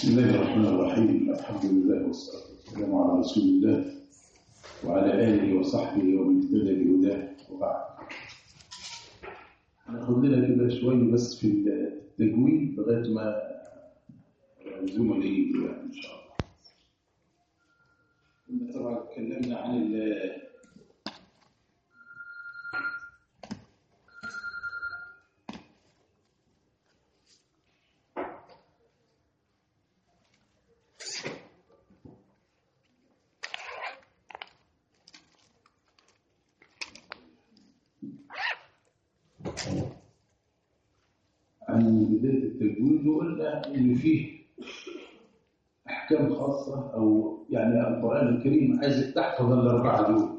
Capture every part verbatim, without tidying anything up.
بسم الله الرحمن الرحيم. الحمد لله والصلاة والسلام على رسول الله وعلى آله وصحبه ومن اهتدى بهداه وبعد. هناخد لنا كده شوية بس في التجويد لغاية ما الزملاء يجوا يعني إن شاء الله. كنا طبعا اتكلمنا عن ال عن بداية التجويد وقلنا إن فيه أحكام خاصة أو يعني القرآن الكريم عايزك تحفظ الأربعة دول.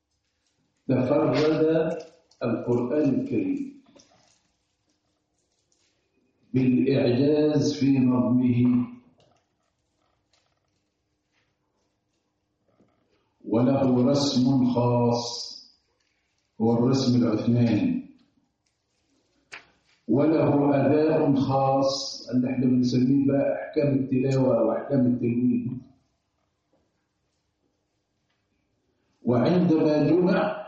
تفرد القرآن الكريم بالإعجاز في نظمه وله رسم خاص هو الرسم العثماني، وله أداء خاص اللي احنا بنسميه بقى أحكام التلاوة وأحكام التجويد. وعندما جمع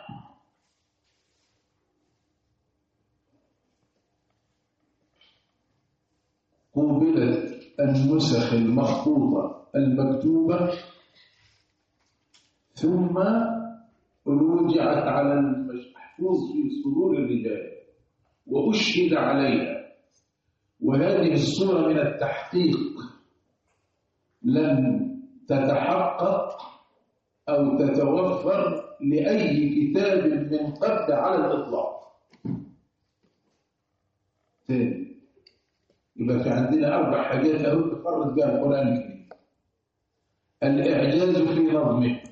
قوبلت النسخ المخطوطة المكتوبة ثم رجعت على المحفوظ في صدور الرجال وأشهد عليها. وهذه الصورة من التحقيق لم تتحقق أو تتوفر لأي كتاب من قبل على الإطلاق. ثاني يبقى في عندنا أربع حاجات أهو تفرد بها القرآن الكريم: الإعجاز في نظمه،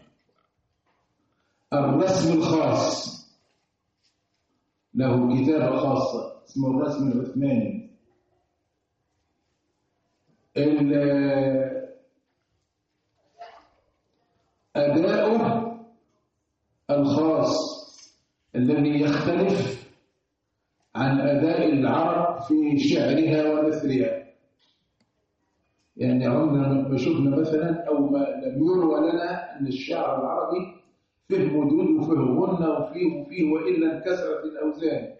الرسم الخاص له كتابة خاصة اسمه الرسم العثماني، أداؤه الخاص الذي يختلف عن أداء العرب في شعرها ونثرها. يعني عمرنا ما شفنا مثلا أو ما لم يروى لنا أن الشعر العربي فيه مدود وفيه غنة وفيه وفيه وإلا انكسرت الأوزان.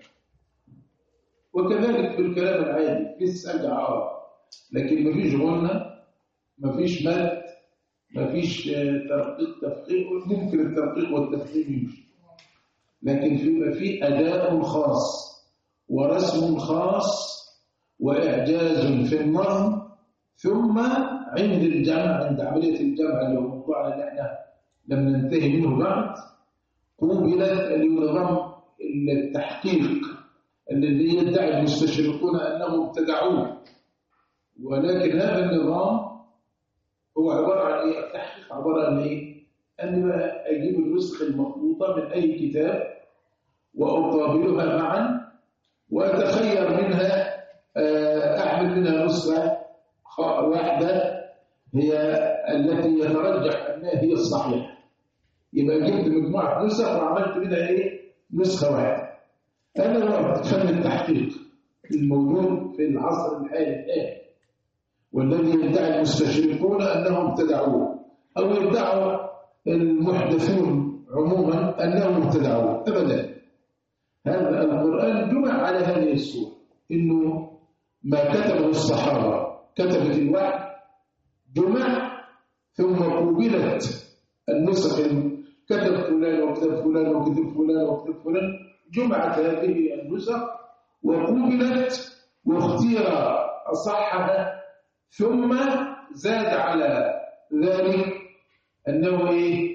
وكذلك في الكلام العادي في السجع عرب، لكن ما فيش غنة، ما فيش مد، ما فيش ترقيق تفخيم. ممكن الترقيق والتفخيم يمشي، لكن في في أداء خاص ورسم خاص وإعجاز في النظم. ثم عند الجمع، عند عملية الجمع اللي هو موضوعنا اللي احنا لم ننتهي منه بعد، قوبلت النظام التحقيق الذي يدعي المستشرقون أنهم ابتدعوه. ولكن هذا النظام هو عبارة عن إيه؟ التحقيق عبارة عن إيه؟ أن أجيب النسخ المخطوطة من أي كتاب وأقابلها معا وأتخير منها، أعمل منها نسخة واحدة هي التي يترجح أنها هي الصحيحة. يبقى جبت مجموعة نسخ وعملت منها إيه؟ نسخة واحدة. هذا هو فن التحقيق الموجود في العصر الحالي الآن، والذي يدعي المستشرقون أنهم ابتدعوه أو يدعوا المحدثون عموما أنهم ابتدعوه. أبدا، هذا القرآن جمع على هذه الصورة، إنه ما كتبه الصحابة كتبت الوحي جمع ثم قوبلت النسخ، كتب فلان وكتب فلان وكتب فلان وكتب فلان، جمعت هذه النسخ وقوبلت واختير أصحها. ثم زاد على ذلك أنه إيه؟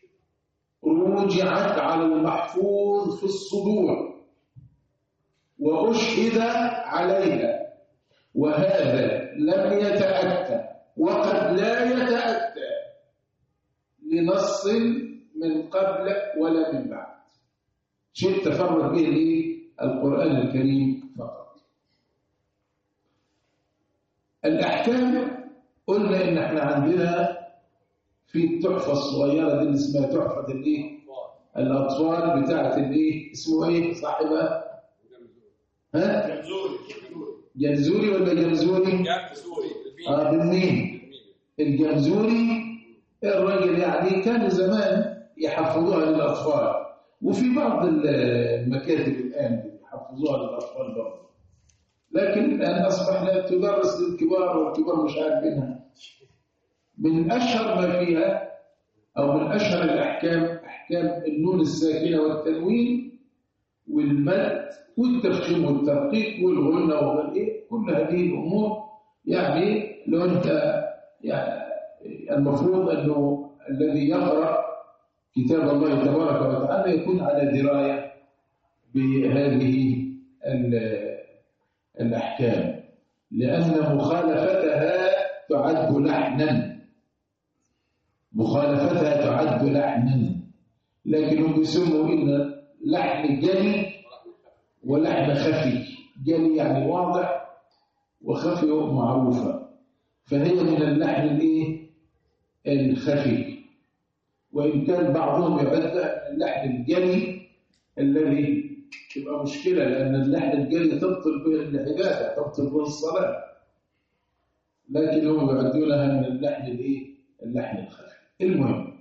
رجعت على المحفوظ في الصدور وأشهد عليها. وهذا لم يتأتى وقد لا يتأتى لنص من قبل ولا من بعد، شيء تفرد به القرآن الكريم فقط. الأحكام قلنا إن احنا عندنا في التحفة الصغيرة دي اللي اسمها تحفة الايه؟ الأطفال بتاعت الايه؟ اسمه ايه صاحبها؟ ها؟ جنزوري جنزوري ولا جنزوري؟ جنزوري اه بالميم. الجمزوري الراجل يعني كان زمان يحفظوها للأطفال، وفي بعض المكاتب الآن يحفظوها للأطفال برضه، لكن الآن أصبح لا تدرس للكبار والكبار مش عارفينها. من أشهر ما فيها أو من أشهر الأحكام أحكام النون الساكنة والتنوين والمد والتفخيم والترقيق والغنة والإيه، كل هذه الأمور. يعني لو أنت يعني المفروض أنه الذي يقرأ كتاب الله تبارك وتعالى يكون على دراية بهذه الأحكام، لأن مخالفتها تعد لحنا، مخالفتها تعد لحنا. لكنهم بيسموا إن لحن جلي ولحن خفي. جلي يعني واضح، وخفي معروفة، فهي من اللحن الايه الخفي. وإن كان بعضهم يبدأ اللحن الجلي الذي يبقى مشكلة، لأن اللحن الجلي تبطل به العبادة، تبطل به الصلاة، لكن هم يعدونها من اللحن الايه اللحن الخفي. المهم،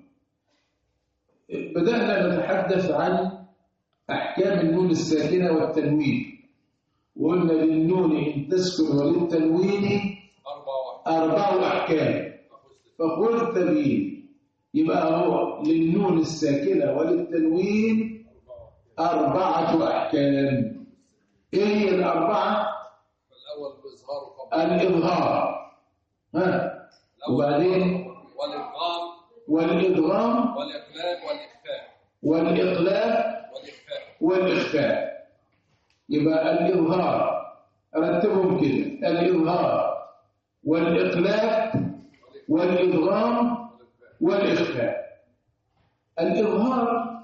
بدأنا نتحدث عن أحكام النون الساكنة والتنوين، وقلنا للنون إن تسكن وللتنوين أربع أحكام فقلت بي، يبقى هو للنون الساكنة وللتنوين أربعة أحكام. إيه هي الأربعة؟ الأول الإظهار، الإظهار، ها، وبعدين والإدغام والإدغام والإقلاب والإخفاء والإقلاب والإخفاء والإخفاء. يبقى الإظهار رتبهم كده: الإظهار والإقلاب والإدغام والإخفاء. الإظهار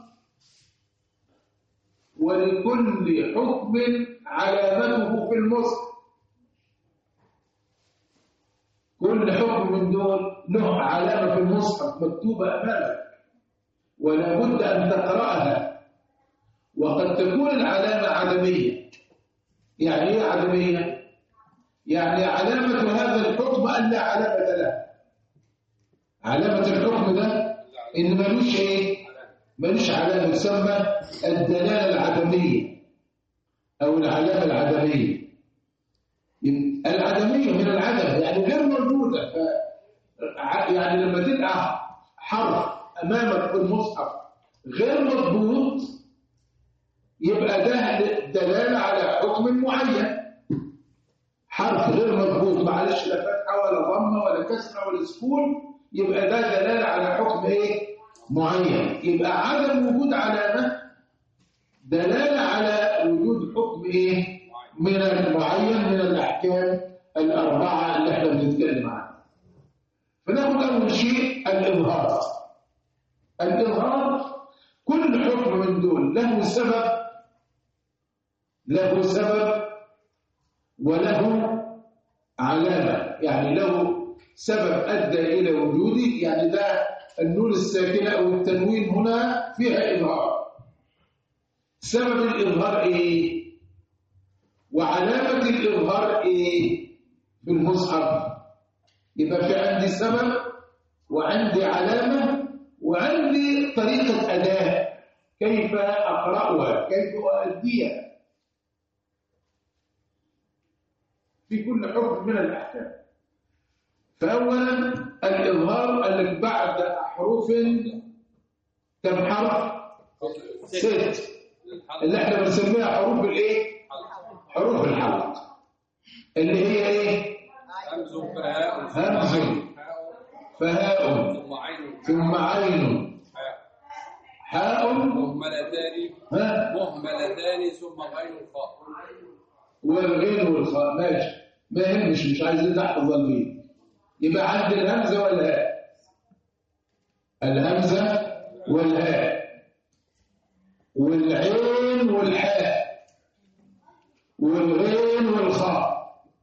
ولكل حكم علامته في المصحف، كل حكم من دول له علامة في المصحف مكتوبة أمامك ولا بد أن تقرأها. وقد تكون العلامة عدمية. يعني إيه عدمية؟ يعني علامة هذا الحكم أن لا علامة له. علامة الحكم ده إن ملوش إيه؟ ملوش علامة، تسمى الدلالة العدمية أو العلامة العدمية. العدمية من العدم، يعني غير موجودة. يعني لما تلقى حرف أمامك في المصحف غير مضبوط، يبقى ده دلالة على حكم معين. حرف غير مضبوط، معلش لا فتحة ولا ضمة ولا كسرة ولا سكون، يبقى ده دلالة على حكم ايه معين. يبقى عدم وجود علامة دلالة على وجود حكم ايه من المعين من الأحكام الأربعة اللي احنا بنتكلم عنها. فناخد أول شيء الإظهار. الإظهار كل حكم من دول له سبب، له سبب وله علامة، يعني له سبب أدى إلى وجوده. يعني ده النون الساكنة أو التنوين هنا فيها إظهار. سبب الإظهار إيه؟ وعلامة الإظهار إيه في المصحف؟ يبقى في عندي سبب وعندي علامة وعندي طريقة أداء، كيف أقرأها، كيف أؤديها في كل حكم من الأحكام. فأولا الإظهار اللي بعد حروف، كم حرف؟ ست، اللي احنا بنسميها حروف الايه؟ حروف الحلق، اللي هي ايه؟ همز فهاء همز فهاء ثم عين ثم عين حاء مهملتان ها مهملتان ثم غين الخاء والغين والخاء. ماشي، ما يهمش، مش عايزين نحفظ الغين. يبقى عند الهمزه والهاء، الهمزه والهاء والعين والحاء والغين والخاء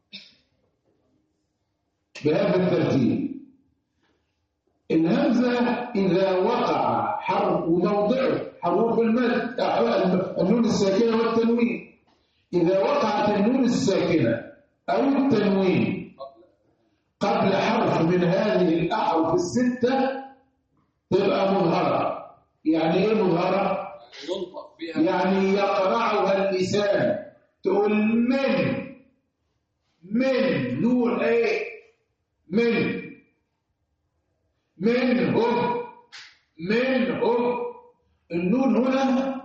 بهذا الترتيب. الهمزة إذا وقع حرف وموضعه حروف المد النون الساكنة والتنوين، إذا وقعت النون الساكنة أو التنوين قبل قبل حرف من هذه الأحرف الستة تبقى مظهرة. يعني إيه مظهرة؟ ينطق بها يعني يقرعها اللسان. تقول من من نون إيه؟ من منهم منهم. النون هنا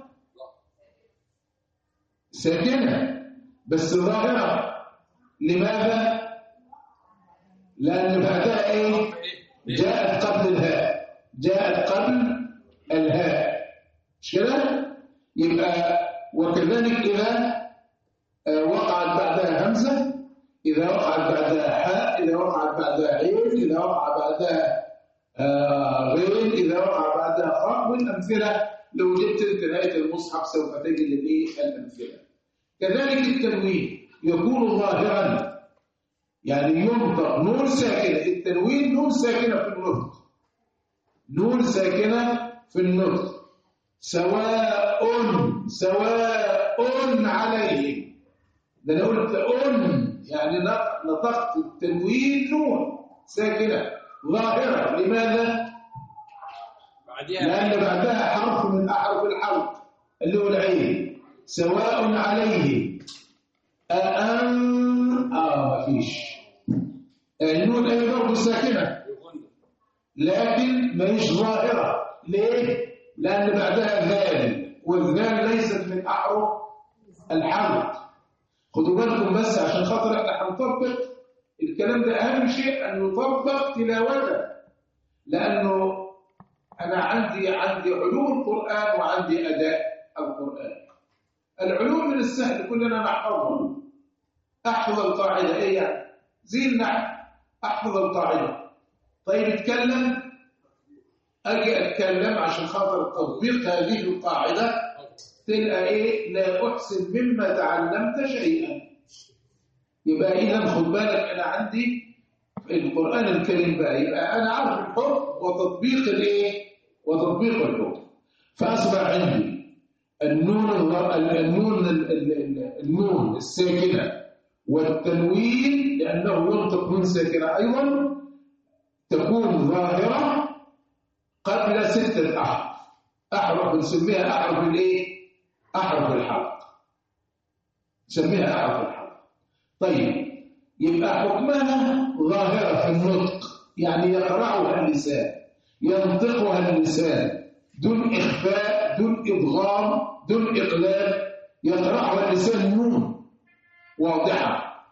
ساكنة بس ظاهرة. لماذا؟ لأن بعدها إيه؟ جاءت قبل الهاء. جاءت قبل الهاء مش كده؟ يبقى وكذلك إذا وقعت بعدها همزة، إذا وقعت بعدها حاء، إذا وقعت بعدها عين، إذا وقع بعدها آه غين، إذا وقع بعدها خاء. والأمثلة لو جبت انت نهاية المصحف سوف تجد فيه الأمثلة. كذلك التنوين يكون ظاهرا، يعني ينطق نون ساكنة. التنوين نون ساكنة في النطق، نون ساكنة في النطق. سواء سواء عليهم. ده أنا قلت أن يعني نطقت التنوين نون ساكنة ظاهرة. لماذا؟ لأن بعدها حرف من أحرف الحلق اللي هو العين. سواء عليهم أأن آه ما فيش. النون أي برضه ساكنة لكن ما هيش ظاهرة. ليه؟ لأن بعدها ذال، والذال ليست من أحرف الحلق. خدوا بالكم بس عشان خاطر احنا هنطبق الكلام ده. أهم شيء أن يطبق تلاوة، لأنه أنا عندي عندي علوم القرآن وعندي أداء القرآن. العلوم من السهل كلنا نحفظها. أحفظ القاعدة إيه يعني؟ زي النحو أحفظ القاعدة. طيب اتكلم، أجي أتكلم عشان خاطر تطبيق هذه القاعدة تلقى إيه؟ لا أحسن مما تعلمت شيئا. يبقى إذا خد بالك أنا عندي القرآن الكريم بقى يبقى أنا عارف الحكم وتطبيق الإيه؟ وتطبيق الحكم. فأصبح عندي النون النون النون الساكنة والتنوين، لأنه ينطق نون ساكنة أيضا، تكون ظاهرة قبل ستة أحرف. أحرف بنسميها أحرف الإيه؟ أحرف الحلق. نسميها أحرف الحلق. طيب يبقى حكمها ظاهرة في النطق، يعني يقرعها اللسان، ينطقها اللسان دون إخفاء، دون إضغام، دون إقلال. يقرعها اللسان نون واضحة.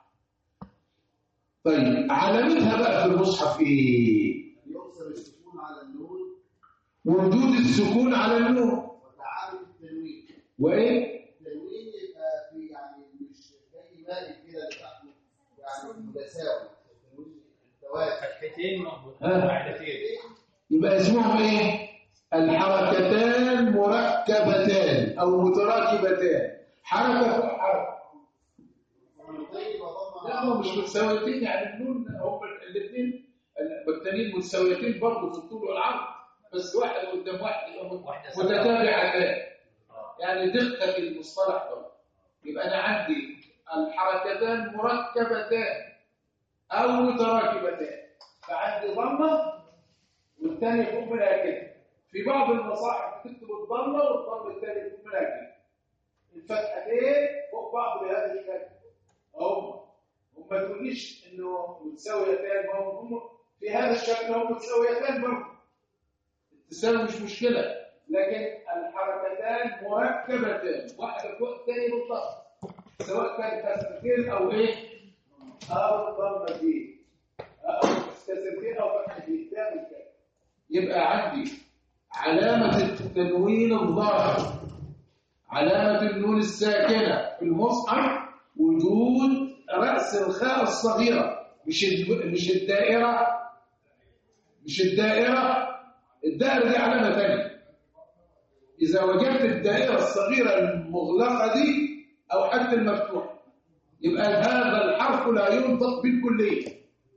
طيب علامتها بقى في المصحف إيه؟ يقصر السكون على النون، وجود السكون على النون، وتعامل التنوين. وإيه؟ التنوين يبقى في يعني مش زي مالك كده لوحده، يعني متساوي. التنوين التوازي فتحتين ها. وعدتين. يبقى اسمهم إيه؟ الحركتان مركبتان أو متراكبتان. حركة فوق حركة. ومنطقي وضم لا هم مش متساويتين، يعني النون هم الاثنين والتانيين متساويتين برضه في الطول والعرض، بس واحد قدام واحد متتابعتان. يعني دقة المصطلح ده. يبقى أنا عندي الحركتان مركبتان أو متراكبتان، فعندي ضمة والثاني فوق منها كده. في بعض المصاحف بتكتب الضمة والضم الثاني فوق منها كده. الفتحتين فوق بعض بهذا الشكل. هم هم ما تقوليش انه متساويتان، هم هم في هذا الشكل هم متساويتان برضه. التساوي مش مشكلة، لكن الحركتان مركبتان، واحدة فوق الثانية بالضبط، سواء كانت كسرتين أو إيه؟ أو ضمتين، أو كسرتين أو فتحتين. ده بالكامل. يبقى عندي علامة التنوين الظاهر، علامة النون الساكنة في المصحف وجود رأس الخاء الصغيرة، مش مش الدائرة، مش الدائرة. الدائرة دي علامة ثانية. إذا وجدت الدائرة الصغيرة المغلقة دي أو حتى المفتوحة، يبقى هذا الحرف لا ينطق بالكلية.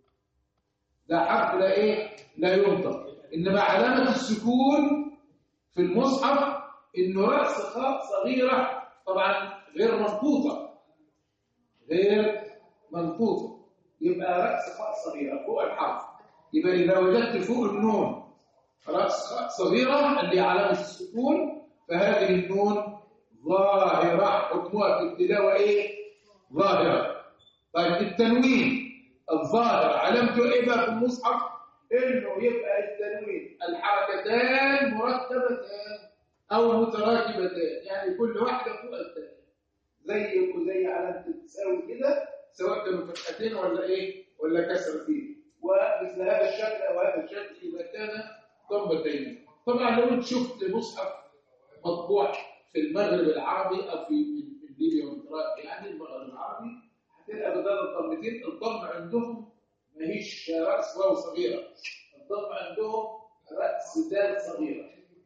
ده حرف لا إيه؟ لا ينطق. إنما علامة السكون في المصحف إنه رأس خاء صغيرة، طبعا غير منقوطة، غير منقوطة. يبقى رأس خاء صغيرة فوق الحرف. يبقى إذا وجدت فوق النون رأس خاء صغيرة اللي علامة السكون فهذه النون ظاهرة، حكمها في التلاوة إيه؟ ظاهرة. طيب التنوين الظاهر علامته إيه بقى في المصحف؟ إنه يبقى التنوين الحركتان مرتبتان أو متراكبتان، يعني كل واحدة فوق الثانية، زي وزي علامة التساوي كده، سواء كانوا فتحتين ولا إيه؟ ولا كسرتين. ومثل هذا الشكل أو هذا الشكل إذا كان ضمتين. طبعا لو أنت شفت مصحف مطبوع في المغرب العربي أو في ليبيا والعراق، يعني المغرب العربي، هتلقى بدل الضمتين الضم عندهم ما هيش رأس واو صغيرة، الضم عندهم رأس دال صغيرة،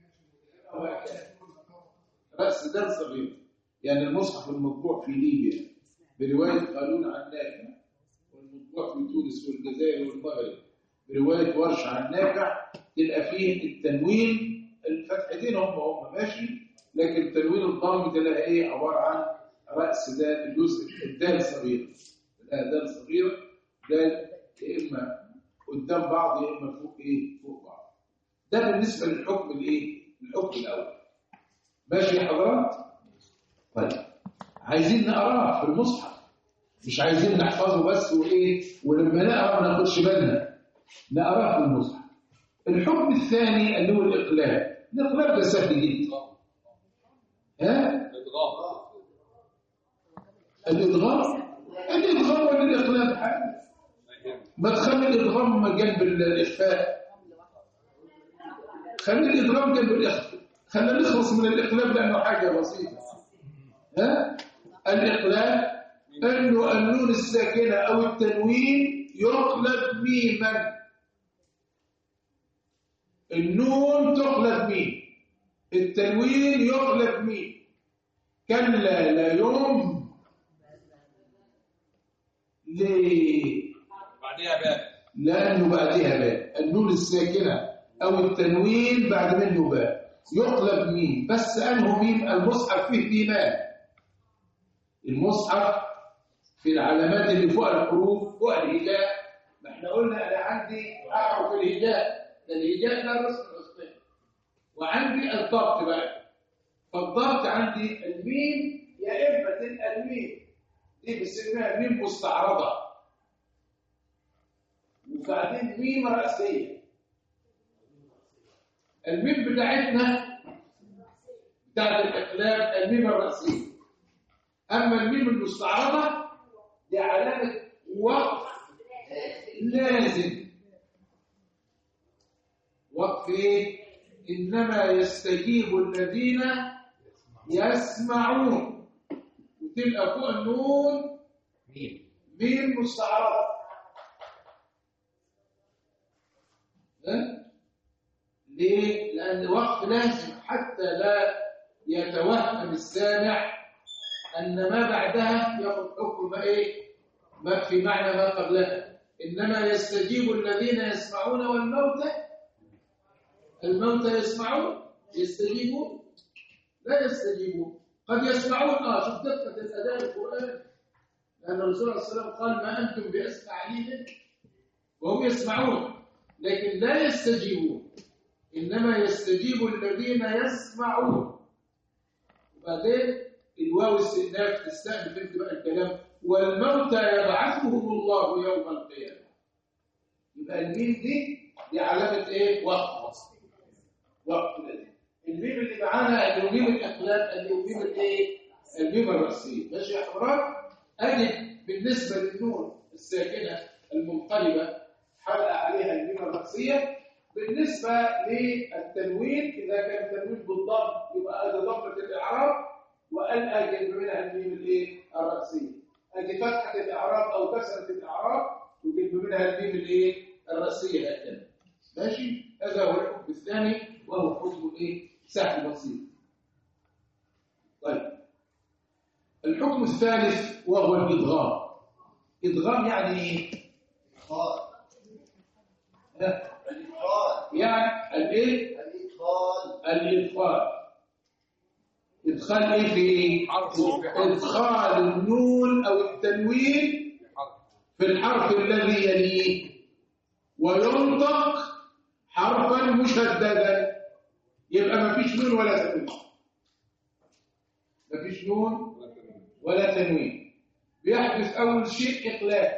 رأس دال صغيرة. يعني المصحف المطبوع في ليبيا برواية قالون عن نافع، والمطبوع في تونس والجزائر والمغرب برواية ورش عن نافع، تلقى فيه التنوين الفتحتين هم هم ماشي، لكن تنوين الضم تلاقي ايه؟ عبارة عن رأس دال، الجزء الدال صغيرة، لا دال صغيرة، دال يا إما قدام بعض يا إما فوق ايه؟ فوق بعض. ده بالنسبة للحكم الايه؟ الحكم الأول. ماشي يا حضرات؟ طيب عايزين نقراه في المصحف، مش عايزين نحفظه بس وايه؟ ولما نقرا ما ناخدش بالنا، نقراه في المصحف. الحكم الثاني اللي هو الإقلاب. الإقلاب ده سهل جدا. ها؟ الإدغام الإدغام ولا الإقلاب حاجة؟ ما تخلي الإدغام جنب الإخفاء، خلي الإدغام جنب الإخفاء، خلينا نخلص من الإقلاب لأنه حاجة بسيطة. ها؟ الإقلاب أنه النون الساكنة أو التنوين يقلب ميما. النون تقلب ميم، التنوين يقلب ميم. كلا لا يوم. ليه؟ بعدها باء، لأنه بعدها باء. النون الساكنة أو التنوين بعد منه باء يقلب ميم، بس أنه ميم؟ المصحف فيه ميمان. المصحف في العلامات اللي فوق الحروف فوق الهجاء، ما احنا قلنا أنا عندي أحرف الهجاء، ده الهجاء لا رسم الأصلين، وعندي الضبط بقى. فالضبط عندي الميم، يا إما تلقى الميم دي بنسميها ميم مستعرضة، وبعدين ميم رأسية. الميم بتاعتنا بتاعت الإقلاب الميم الرأسية. أما الميم المستعرضة دي علامة وقف لازم. وقف إيه؟ إنما يستجيب الذين يسمعون، وتلقى فوق النون ميم مستعرضة. ليه؟ لأن وقف لازم حتى لا يتوهم السامع أن ما بعدها يأخذ حكم ما إيه؟ ما في معنى ما قبلها. إنما يستجيب الذين يسمعون والموتى. الموتى يسمعون؟ يستجيبون؟ لا يستجيبون. قد يسمعون اه شوف دقة الأداء القرآن، لأن الرسول صلى الله عليه وسلم قال ما أنتم بأسمع لي وهم يسمعون، لكن لا يستجيبون. إنما يستجيب الذين يسمعون. وبعدين الواو استئناف تستأنف انت بقى الكلام، والموتى يبعثهم الله يوم القيامة. يبقى الميم دي دي علامة ايه؟ وقت. وقت الميم اللي معانا اللي هو ميم الإقلاب، اللي هو ميم الايه؟ الميم الرأسية. ماشي يا حضرات؟ أجد بالنسبة للنون الساكنة المنقلبة حلقة عليها الميم الرأسية. بالنسبة للتنوين إذا كان التنوين بالضم يبقى هذا ضمة الإعراب، وأن أجد منها الميم الايه؟ الرأسية. أجي فتحة الإعراب أو كسرة الإعراب وجد منها الميم الايه؟ الرأسية هكذا. ماشي؟ هذا هو الحكم الثاني، وهو حكم ايه؟ سهل بسيط. طيب الحكم الثالث وهو الإدغام. إدغام يعني ايه؟ إدخال. الإدخال يعني الايه؟ الإدخال الإدخال. إدخال إيه في إيه؟ إدخال النون أو التنوين في الحرف الذي يليه وينطق حرفا مشددا، يبقى ما فيش نون ولا تنوين، ما فيش نون ولا تنوين. بيحدث أول شيء إقلاب.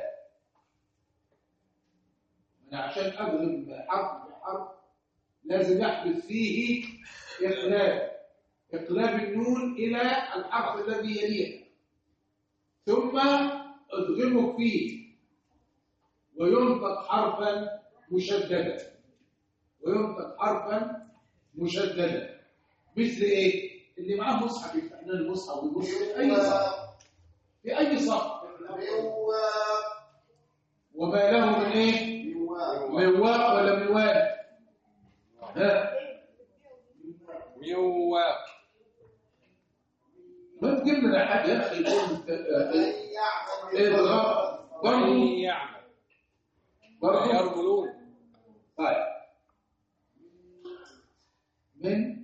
أنا عشان أضرب حرف بحرف لازم يحدث فيه إقلاب، إقلاب النون إلى الحرف الذي يليه، ثم أضغمه فيه وينطق حرفا مشددا، وينطق حرفا مشددا. مثل إيه؟ اللي معاه مصحف يفتح لنا المصحف ويبص في أي صف، في أي صف. وما له من إيه؟ من واق ولا من واد؟ ها؟ ميواق. ما تجيب لنا حاجة يا أخي يقول إيه بالغلط؟ برضه يعمل برضه يرملون. طيب من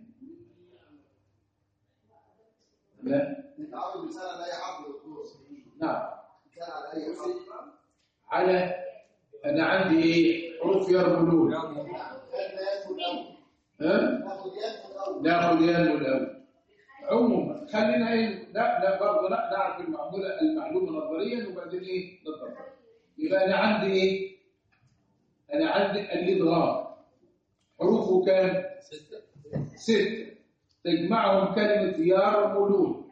لا نتعود مثال على اي حرف دكتور. نعم مثال على اي حرف. على أنا عندي إيه حروف يرملون. خدنا ينمو الاول. ها؟ ناخد ينمو الاول. ناخد ينمو الأول. عموما خلينا إيه لا لا برضه لا نعرف المعلومة المعلومة نظريا وبعدين إيه نطبق. يبقى أنا عندي إيه؟ أنا عندي الإدغام حروفه كام؟ ستة. ستة تجمعهم كلمة يرملون.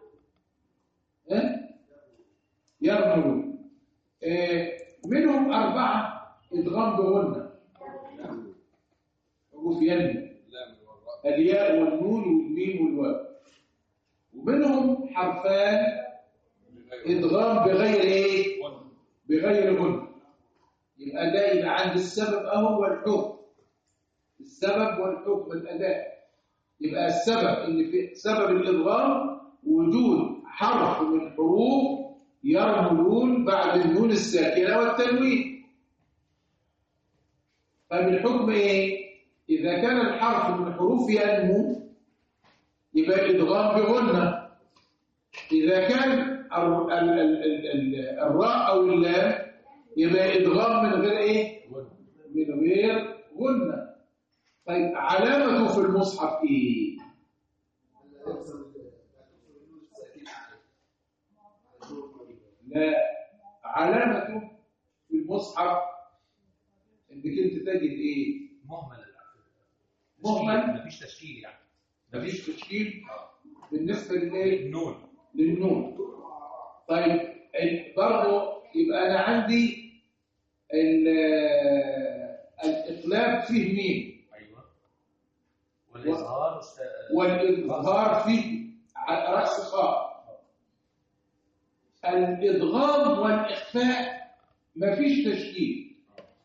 ها؟ يرملون. إيه منهم أربعة إدغام بغنة حروف ينمو، الياء والنون والميم والواو. ومنهم حرفان إدغام بغير إيه؟ بغير غنة. يبقى ده يبقى عند السبب أهو والحكم، السبب والحكم الأداء. يبقى السبب إن في سبب الإدغام وجود حرف من حروف يرملون بعد النون الساكنة والتنوين. طيب الحكم إيه؟ إذا كان الحرف من حروف ينمو يبقى الإدغام بغنة. إذا كان الراء أو اللام يبقى إدغام من غير إيه؟ من غير غنة. طيب علامته في المصحف إيه؟ لا، علامته في المصحف إنك أنت تجد إيه؟ مهمل. مهمل؟ مفيش تشكيل يعني. مفيش تشكيل بالنسبة للإيه؟ النون. للنون. طيب برضه يبقى أنا عندي الإقلاب فيه ميم. أيوه. والإظهار والإظهار فيه على رأس خاء. الإدغام والإخفاء مفيش تشكيل.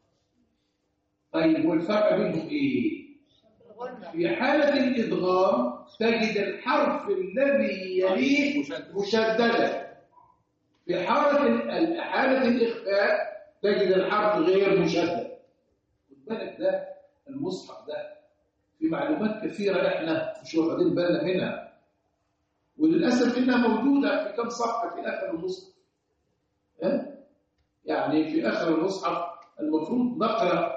طيب والفرق بينهم إيه؟ في حالة الإدغام تجد الحرف الذي يليه مشددا. في حالة حالة الإخفاء تجد الحرف غير مشدد. خد بالك ده المصحف ده في معلومات كثيرة احنا مش واخدين بالنا منها، وللأسف إنها موجودة في كم صفحة في آخر المصحف. ها؟ يعني في آخر المصحف المفروض نقرأ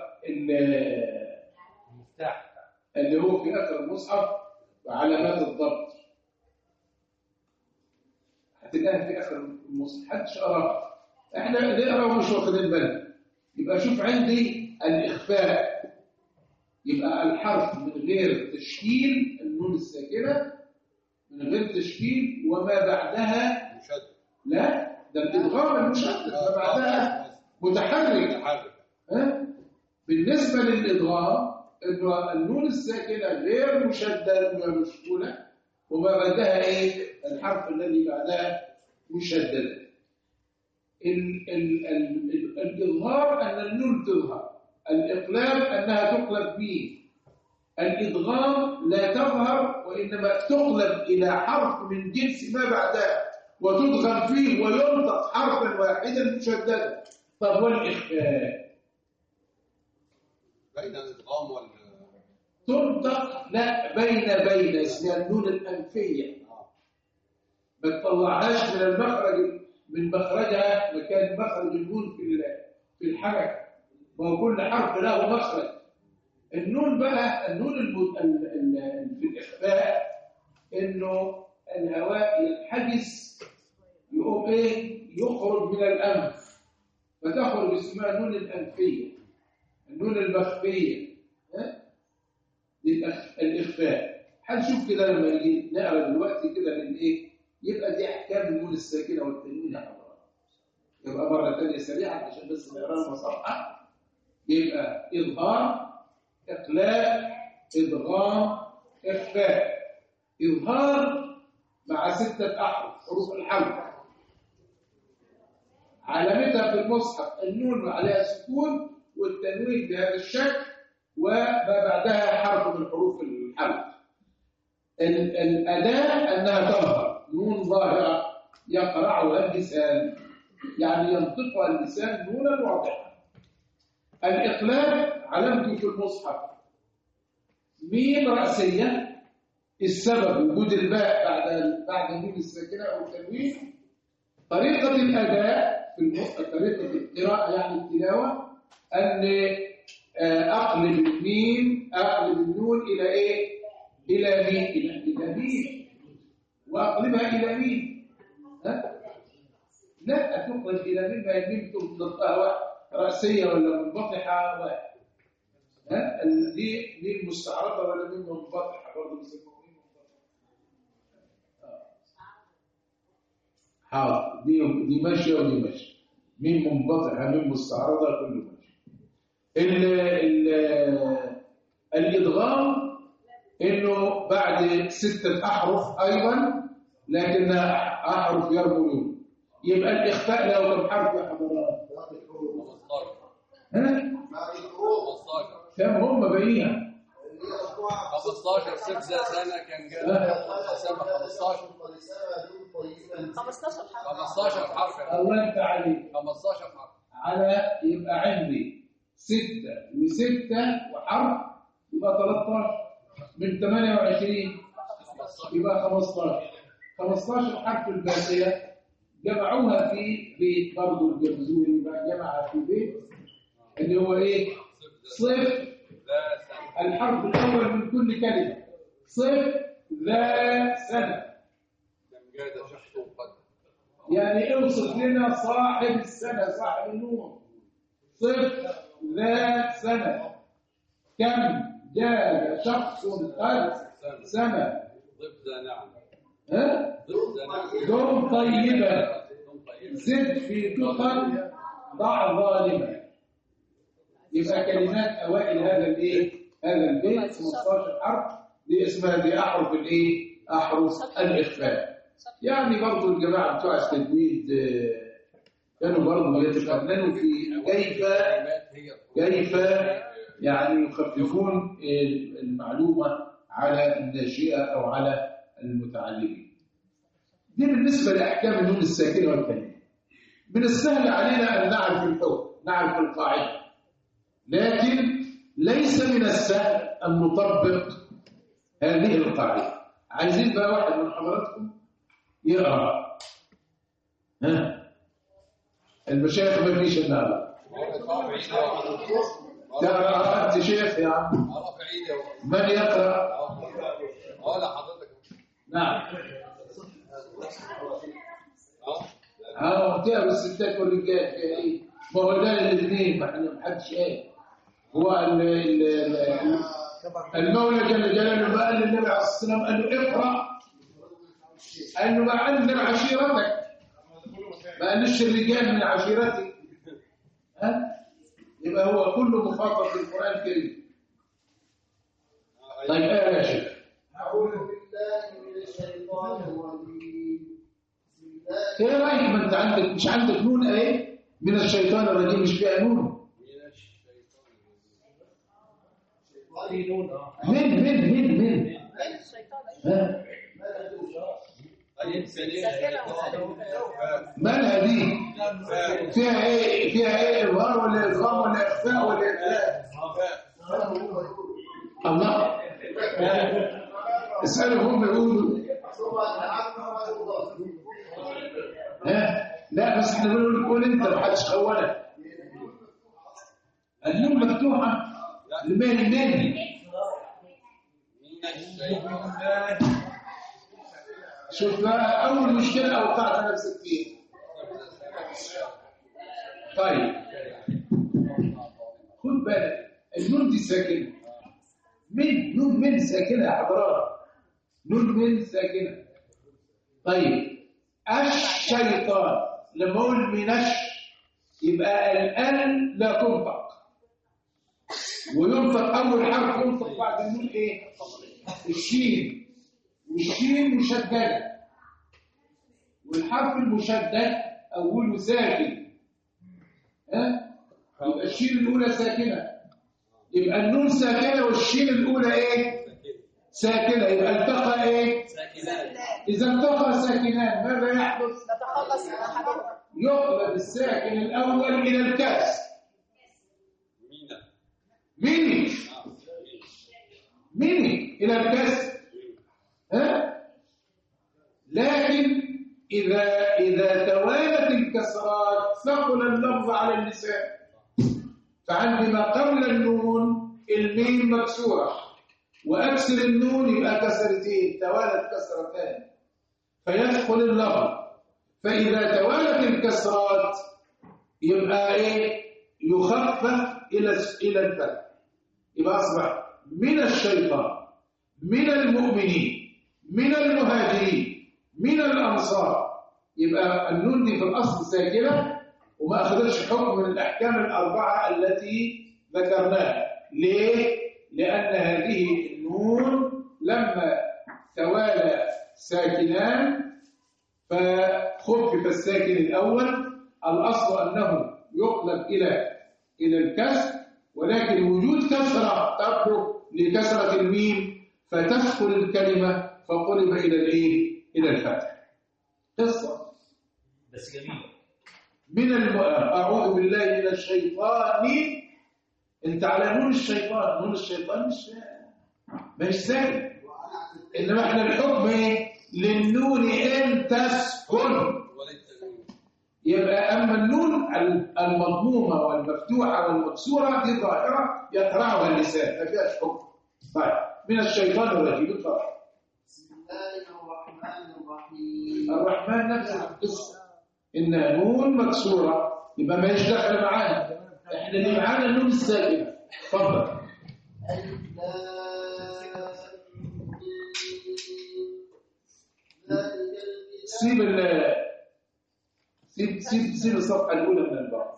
المفتاح اللي هو في آخر المصحف وعلامات الضبط، هتلاقيها في آخر المصحف محدش قراها، احنا نقرا ومش واخدين بالنا. يبقى شوف عندي الإخفاء يبقى الحرف من غير تشكيل، النون الساكنة من غير تشكيل وما بعدها مشدد. لا ده الإدغام المشدد ما بعدها متحرك. ها؟ بالنسبة للإدغام النون الساكنة غير مشدد ومشكولة وما بعدها ايه الحرف الذي بعدها مشدد. ال ال ال الإظهار أن النون تظهر، الإقلاب أنها تقلب ميم، الإدغام لا تظهر وإنما تقلب إلى حرف من جنس ما بعدها وتدغم فيه وينطق حرفا واحدا مشددا. طب والإخفاء بين الإدغام وال تنطق لا بين بين اسمها النون الأنفية، ما تطلعهاش من المخرج من مخرجها مكان مخرج النون في في الحركة، وهو كل حرف له مخرج. النون بقى النون الم... ال... ال... في الإخفاء إنه الهواء ينحجز يقوم إيه يخرج من الأنف، فتخرج اسمها النون الأنفية، النون المخفية، ها؟ الإخفاء. هنشوف كده لما نيجي نقرا دلوقتي كده من إيه يبقى دي أحكام النون الساكنة والتنوين يا حضرات. يبقى مرة ثانية سريعة عشان بس نقرا لهم صفحة. يبقى إظهار، إقلاع، إدغام، إخفاء. إظهار مع ستة أحرف حروف الحلق، علامتها في المصحف النون عليها سكون والتنوين بهذا الشكل وما بعدها حرف من حروف الحلق. الأداة أنها تظهر نون ظاهرة يقرعها اللسان، يعني ينطقها اللسان نونا واضحة. الإقلاب علامته في المصحف ميم رأسية، السبب وجود الباء بعد بعد النون الساكنة أو التنوين. طريقة الأداء في المصحف، طريقة القراءة يعني التلاوة، أن أقلب الميم أقلب النون إلى إيه؟ إلى ميم، إلى إلى ميم، وأقلبها إلى ميم. ها؟ لا تقلب إلى ميم، ما الميم تنطقها رأسية ولا منبطحة واحد. ها؟ دي ميم مستعرضة ولا ميم منبطحة برضه بيسموها ميم منبطحة. حاضر، دي دي ماشية ودي ماشية. ميم منبطحة ميم مستعرضة كله ماشي. ال ال الإدغام إنه بعد ستة أحرف أيضا لكنها أحرف يرمون. يبقى الإخفاء له كم حرف يا حضرات؟ ها؟ كم هم باقيين؟ خمستاشر سبزة سنة كان جاء خمستاشر خمستاشر حرف. الله يفتح عليك. خمستاشر حرف على يبقى عندي ستة وستة وحرف يبقى ثلاثة عشر من ثمانية وعشرين يبقى خمستاشر. خمستاشر حرف الباقية جمعوها في بيت برضه الجمزوري بقى جمعها في بيت اللي هو ايه؟ صفر الحرف الأول من كل كلمة، صفر ذا سنة. يعني اوصف لنا صاحب السنة، صاحب النور. صفر ذا سنة، كم جاد شخص قد سنة. ضد نعم. ها؟ دم طيبة، زد في دخل ضع ظالما. يبقى كلمات أوائل هذا الايه؟ هذا البيت خمستاشر حرف، دي اسمها دي أحرف الايه؟ أحرف الإخفاء. يعني برضو الجماعة بتوع التجويد كانوا برضو يتفننوا في كيف كيف يعني يخففون المعلومة على الناشئة أو على المتعلمين. دي بالنسبة لأحكام النون الساكنة والكلمة. من السهل علينا أن نعرف الحكم، نعرف القاعدة، لكن ليس من السهل أن نطبق هذه القاعدة. عايزين بقى واحد من حضراتكم يقرأ. ها؟ المشايخ ما فيش النهارده. تقرأ أنت شيخ يا عم. من يقرأ؟ ولا حضرتك. نعم. اه منطقة بالستات والرجال ايه؟ ما هو ده الاثنين، ما احنا ما حدش قال. هو المولى جل جلاله قال للنبي عليه الصلاة والسلام قال له اقرأ، قال له مع أن عشيرتك، ما قالش الرجال من عشيرتك. ها؟ يبقى هو كله مخاطب في القرآن الكريم. طيب ايه يا شيخ؟ أعوذ بالله من الشيطان الرجيم. ايه رايك؟ ما انت عندك مش عندك نون ايه من الشيطان الرجيم، مش فيها نون. في نون اه من من من من ها مالها دي؟ فيها ايه؟ فيها ايه؟ اظهار ولا ادغام ولا اخفاء ولا اخفاء؟ الله اسالهم يقولوا ها لا قول قول انت ما حدش خونك. النون مفتوحه لمين منين؟ شوف بقى اول مشكله اوقعت نفسك فيها. طيب خد بالك النون دي ساكنه. من نون من ساكنه يا حضرات. نون من ساكنه. طيب الشيطان لما اقول منش يبقى الان لا تنطق، وينطق اول حرف ينطق بعد النون ايه؟ الشين، والشين مشدده، والحرف المشدد اوله ساكن. ها؟ يبقى الشين الاولى ساكنه، يبقى النون ساكنه والشين الاولى ايه؟ ساكنه، يبقى التقى ايه؟ ساكنان. اذا التقى ساكنان ماذا يحدث؟ نتخلص من احدهما. يقلب الساكن الاول الى الكسر. ميني ميني الى الكسر. ها؟ لكن اذا اذا توالت الكسرات ثقل اللفظ على اللسان، فعندما قبل النون الميم مكسوره واكسر النون يبقى كسرتين، توالت كسرتان فيثقل اللفظ. فاذا توالت الكسرات يبقى ايه؟ يخفف الى الى الفتح، يبقى اصبح من الشيطان، من المؤمنين، من المهاجرين، من الانصار. يبقى النون دي في الاصل ساكنه وما اخذتش حكم من الاحكام الاربعه التي ذكرناها. ليه؟ لان هذه النون لما توالى ساكنان فخفف الساكن الاول. الاصل انه يقلب الى الى الكسر، ولكن وجود كسره تبدو لكسره الميم فتثقل الكلمه فقلب الى الايه؟ الى الفتح. قصه بس جميل. من الم... اعوذ بالله من الشيطان. انت على نون الشيطان، نون الشيطان مش مش ساكن، انما احنا الحكم ايه؟ للنون ان تسكن. يبقى اما النون المضمومه والمفتوحه والمكسوره دي ظاهره يقرعها اللسان ما فيهاش حكم. طيب من الشيطان الرجيم. اتفضل. بسم الله الرحمن الرحيم. الرحمن نفس القصه، ان نون مكسوره يبقى ما يشتغل معانا، احنا اللي معانا النون الساكنه. اتفضل. سيب ال سيب سيب سيب الصفحه الاولى من الباب.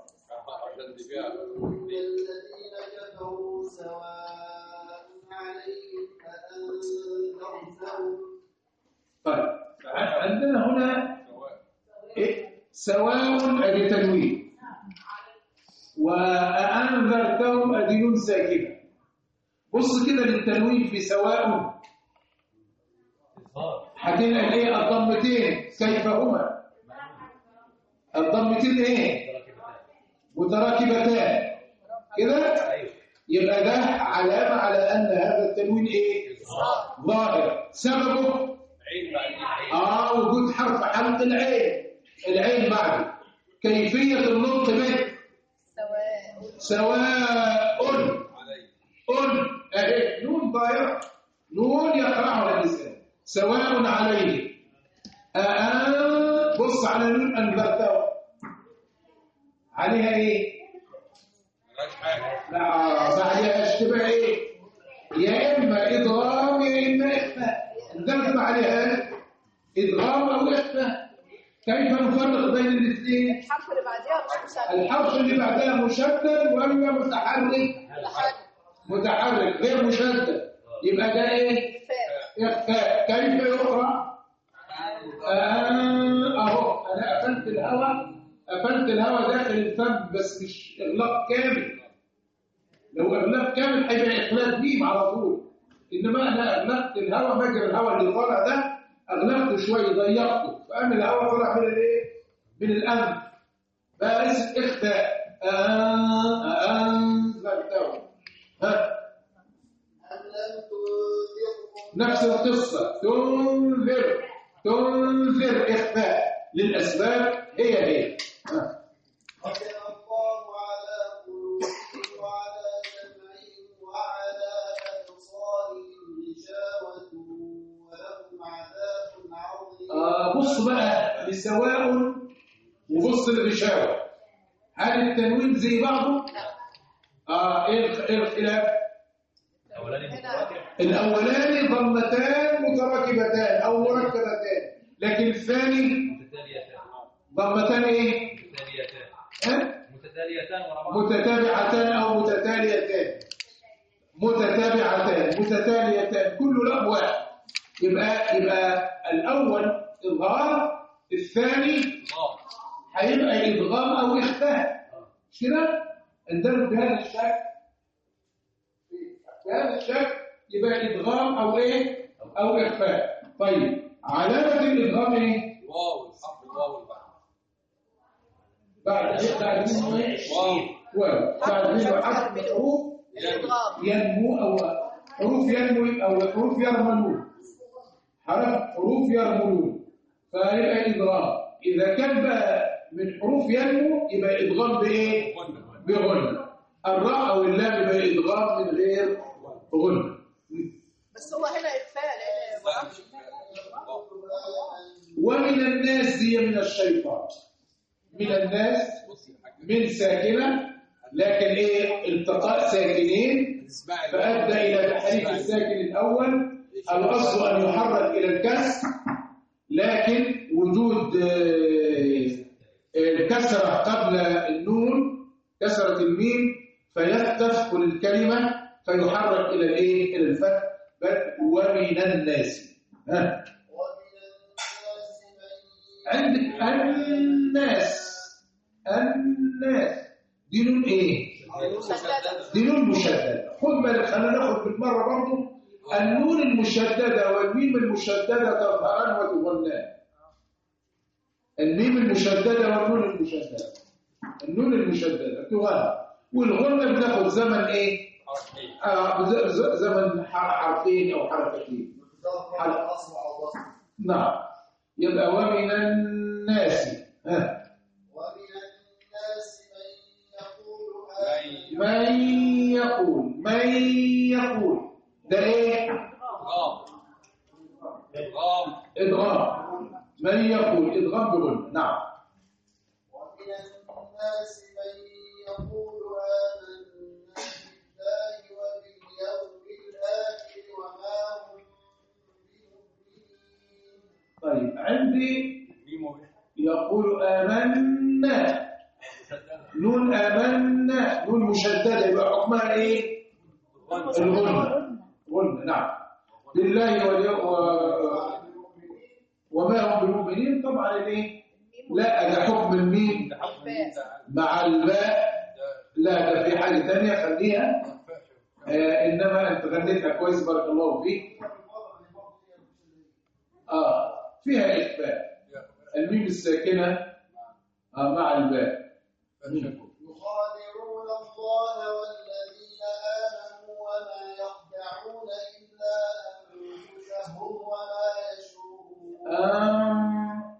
الذين كفروا سواء عليهم أأنذرتهم. طيب عندنا هنا إيه؟ سواء ادي تنوين، وأنذرتهم ادي نون ساكنه. بص كده للتنوين في سواء هتلقى ايه؟ الضمتين كيف هما؟ الضمتين ايه؟ متراكبتان كده. يبقى ده علامه على ان هذا التنوين ايه؟ ظاهر. سببه عين بعد عين. اه وجود حرف حلق العين، العين بعده. كيفيه النطق به سواء سواء أن اهي نون ظاهره، نون يقرعها اللسان. سواء عليه أأن. بص على نون أنذرته عليها ايه؟ ملهاش حاجه. لا بعدها اشتباه ايه؟ يا اما ادغام يا اما اخفاء. انذرت عليها ادغام او اخفاء. كيف نفرق بين الاثنين؟ الحرف اللي بعديها مش مشدد. الحرف اللي بعدها مشدد ولا متحرك؟ متحرك غير مشدد، يبقى ده ايه؟ اخفاء. كيف يقرا؟ آه اهو انا قفلت الهواء، قفلت الهواء داخل الفم بس مش اغلاق كامل. لو اغلاق كامل هيبقى اخلاق ميم على طول، انما انا اغلقت الهواء، مجرى الهواء اللي طالع ده اغلقته شويه ضيقته، فقام الهواء طلع من الايه؟ من الانف. بقى اسم اخفاء. آه انذرته. ها أم لم تنذرهم. نفس القصه. تنذر تنذر اخفاء للاسباب هي هي. ها سواء وبص الغشاوة، هل التنوين زي بعضه؟ اه ايه الخ- إيه الخلاف؟ الاولاني ضمتان متراكبتان او مركبتان، لكن الثاني متتاليتان ضمتان ايه؟ متتاليتان ها؟ متتاليتان ورا بعض. متتابعتان او متتاليتان متتابعتان متتاليتان كله لفظ واحد، يبقى يبقى الاول اظهار، الثاني ضام. هيبقى ادغام او اخفاء، مش كده؟ اندرج بهذا الشكل، بهذا الشكل يبقى ادغام او ايه؟ او اخفاء. طيب علامه الادغام ايه؟ واو، الحرف الواو اللي بعد بعده. بعد منه ايه؟ واو. واو، بعد منه حرف من حروف الإضغام. ينمو او حروف ينمو او حروف يرملون، حرف حروف يرملون، فيبقى ادغام. اذا كان بقى من حروف ينمو يبقى ادغام بايه؟ بغنى. الراء او اللام يبقى ادغام من غير غنى. بس هو هنا إخفاء لأن ما أعرفش. ومن الناس دي من الشيطان، من الناس من ساكنه، لكن ايه؟ التقاء ساكنين فادى الى تحريك الساكن الاول. الاصل ان يحرك الى الكسر، لكن وجود آه، الكسره قبل النون، كسره الميم، فيتدخل الكلمه فيحرك الى الايه؟ الى الفتح. ومن الناس، ها عندك الناس، الناس دي نون ايه؟ دي نون مشدده. خد بالك، خلينا ناخد بالمره برضه. النون المشدده والميم المشدده تظهران وتغنان. الميم المشدده والنون المشدده، النون المشدده تغنى، والغنى بتاخد زمن ايه؟ آه ز- ز- زمن ح- حرفين او حركتين. نعم، يبقى ومن الناس، ها ومن الناس من يقول من يقول، من يقول ده ايه؟ غام. غام. ادغام. من يقول ادغام بغنى. نعم. ومن الناس من يقول آمنا بالله وباليوم الآخر وما هم بمؤمنين. طيب عندي ميمو. يقول آمنا، نون آمنا نون مشددة، يبقى حكمها ايه؟ الغنى. غنى. نعم. بالله واليوم و- وما هم بمؤمنين. طبعا الايه؟ لا، ده حكم الميم مع الباء. لا، ده في حاجة تانية خليها. آه إنما أنت غنيتها كويس، بارك الله فيك. آه فيها إخفاء، الميم الساكنة آه مع الباء. يخادعون الله والذين آمنوا وما يخدعون إلا أنفسهم وما يشعرون. آم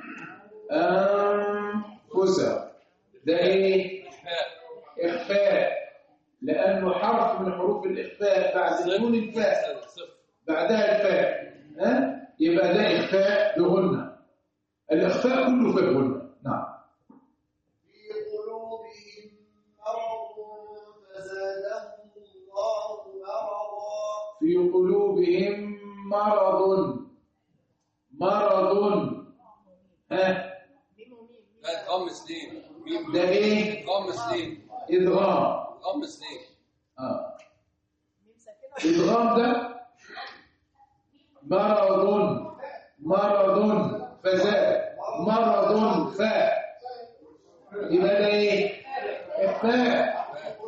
آم أنفسهم، ده إيه؟ إخفاء، لأنه حرف من حروف الإخفاء بعد نون الفاء، بعدها الفاء، ها؟ يبقى ده إخفاء بغنى. الإخفاء كله في الغنى. نعم. في قلوبهم مرض فزادهم الله مرضا. في قلوبهم مرض، مرض، ها؟ لا، غام سليم. ميم. ده إيه؟ غام سليم. إدغام. غام سليم. آه. الإدغام ده مرض، مرض فزاد، مرض فاء، يبقى ده ايه؟ إخفاء.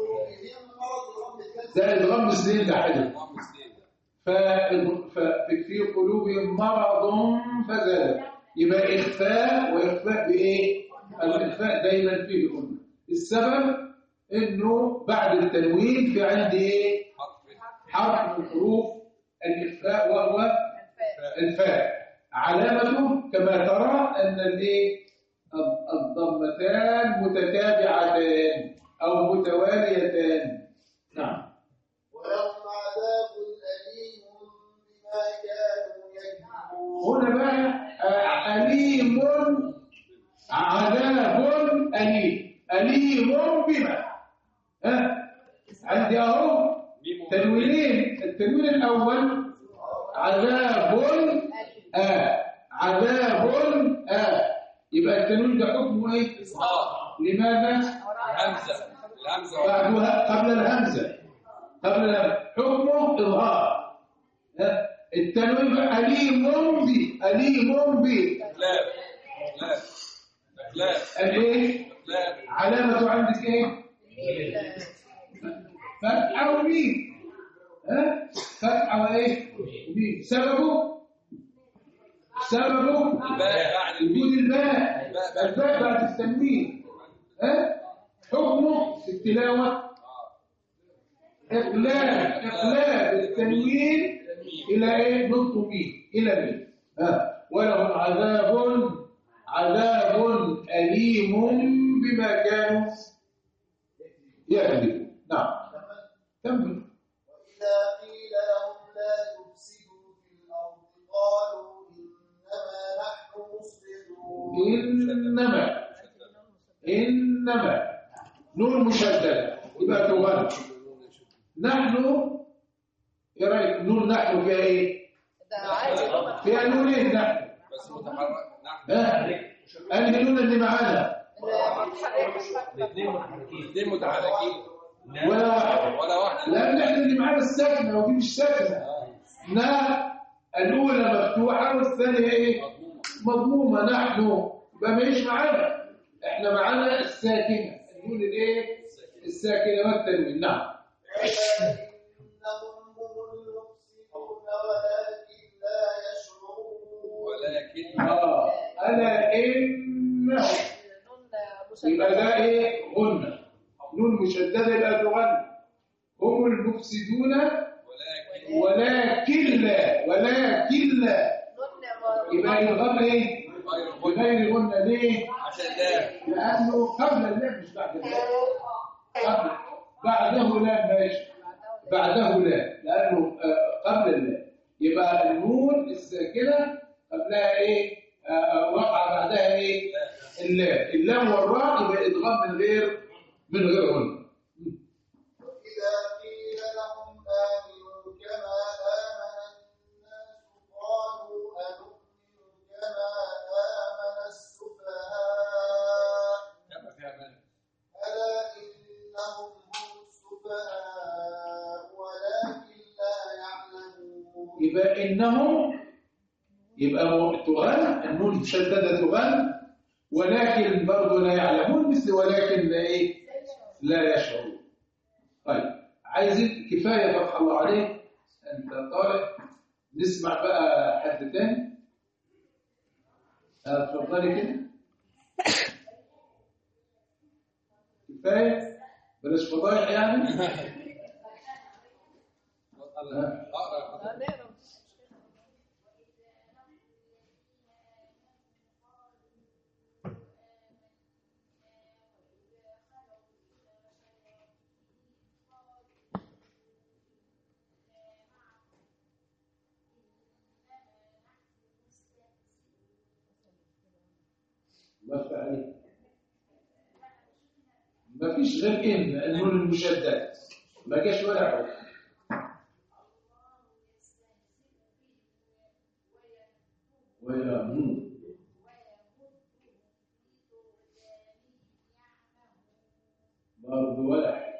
ده إدغام مسلم ده حلو. غام سليم. ففي قلوبهم مرض فزاد، يبقى إخفاء، وإخفاء بإيه؟ الإخفاء دايما فيه الأمة. السبب إنه بعد التنوين في عندي إيه؟ حرف من حروف الإخفاء وهو الفاء. علامته كما ترى أن الإيه؟ الضمتان متتابعتان أو متواليتان. نعم. ولهم عذاب أليم بما كانوا يكذبون. هنا بقى آه، أليم أليم أليم بما ها عندي أهو تنوينين. التنوين الأول عذاب آه عذاب آه يبقى التنوين ده حكمه إيه؟ إظهار. لماذا؟ الهمزة الهمزة بعدها قبل الهمزة قبل الهمزة حكمه إظهار. ها؟ التنوين بقى أليم بي أليم بي لا لا لا الإيه؟ لا علامة عندك إيه؟ فتحة وميم. ها؟ فتحة وإيه؟ وميم. سببه سببه الباء بعد وجود الميم. الباء الباء بعد الباء بعد التنوين. ها؟ حكمه في التلاوة إقلاب إقلاب التنوين إلى إيه؟ نطق ميم إلى ميم. ها؟ ولهم عذاب عذاب أليم بما كانوا يكذبون. نعم كمل. وإذا قيل لهم لا تفسدوا في الأرض قالوا إنما نحن مصلحون. إنما إنما نون مشددة يبقى تغنى. نحن إيه رأيك نون نحن فيها إيه؟ ده عادي لغة. فيها نونين نحن. بس متحرك نحن ها؟ أنهي نون اللي معانا؟ الاثنين متحركين. اثنين متحركين ولا واحد. ولا واحدة. لأن احنا اللي معانا الساكنة ودي مش ساكنة. نا الأولى مفتوحة والثانية إيه؟ مضمومة. نحن يبقى ما يجي معانا. احنا معانا الساكنة النون الإيه؟ الساكنة والتنوين. نعم. إنهم هم المفسدون ولكن لا يشعرون. ولكن آه ألا إنه يبقى ده إيه؟ غنى. نون مشددة يبقى تغنى. هم المفسدون ولكن ولكن لا ولكن لا يبقى يغنى إيه؟ غير غنى بغير غنى. ليه؟ عشان لا لأنه قبل اللام مش بعد اللام. قبل بعده لا ماشي بعده لا لأنه آه، قبل اللام. يبقى النون الساكنة قبلها إيه؟ آه، وقع بعدها إيه؟ اللام. اللام والراء يبقى إدغام من غير من غير غنى. وإذا قيل لهم آمنوا كما آمن الناس قالوا أنؤمن كما آمن السفهاء. كما في أمان. ألا إنهم هم السفهاء ولكن لا يعلمون. يبقى إنهم يبقى تغن النون مشددة تغن ولكن برضه لا يعلمون مثل ولكن لا إيه؟ لا يشعرون. طيب عايزين كفاية فتح الله عليك أنت طالع. نسمع بقى حد تاني. اتفضلي كده. كفاية بلاش فضايح يعني. اقرا الله يفتح عليك. ما فيش غير إن النون المشدد ما جاش ولا حاجة. ولا نون برضه ولا حاجة.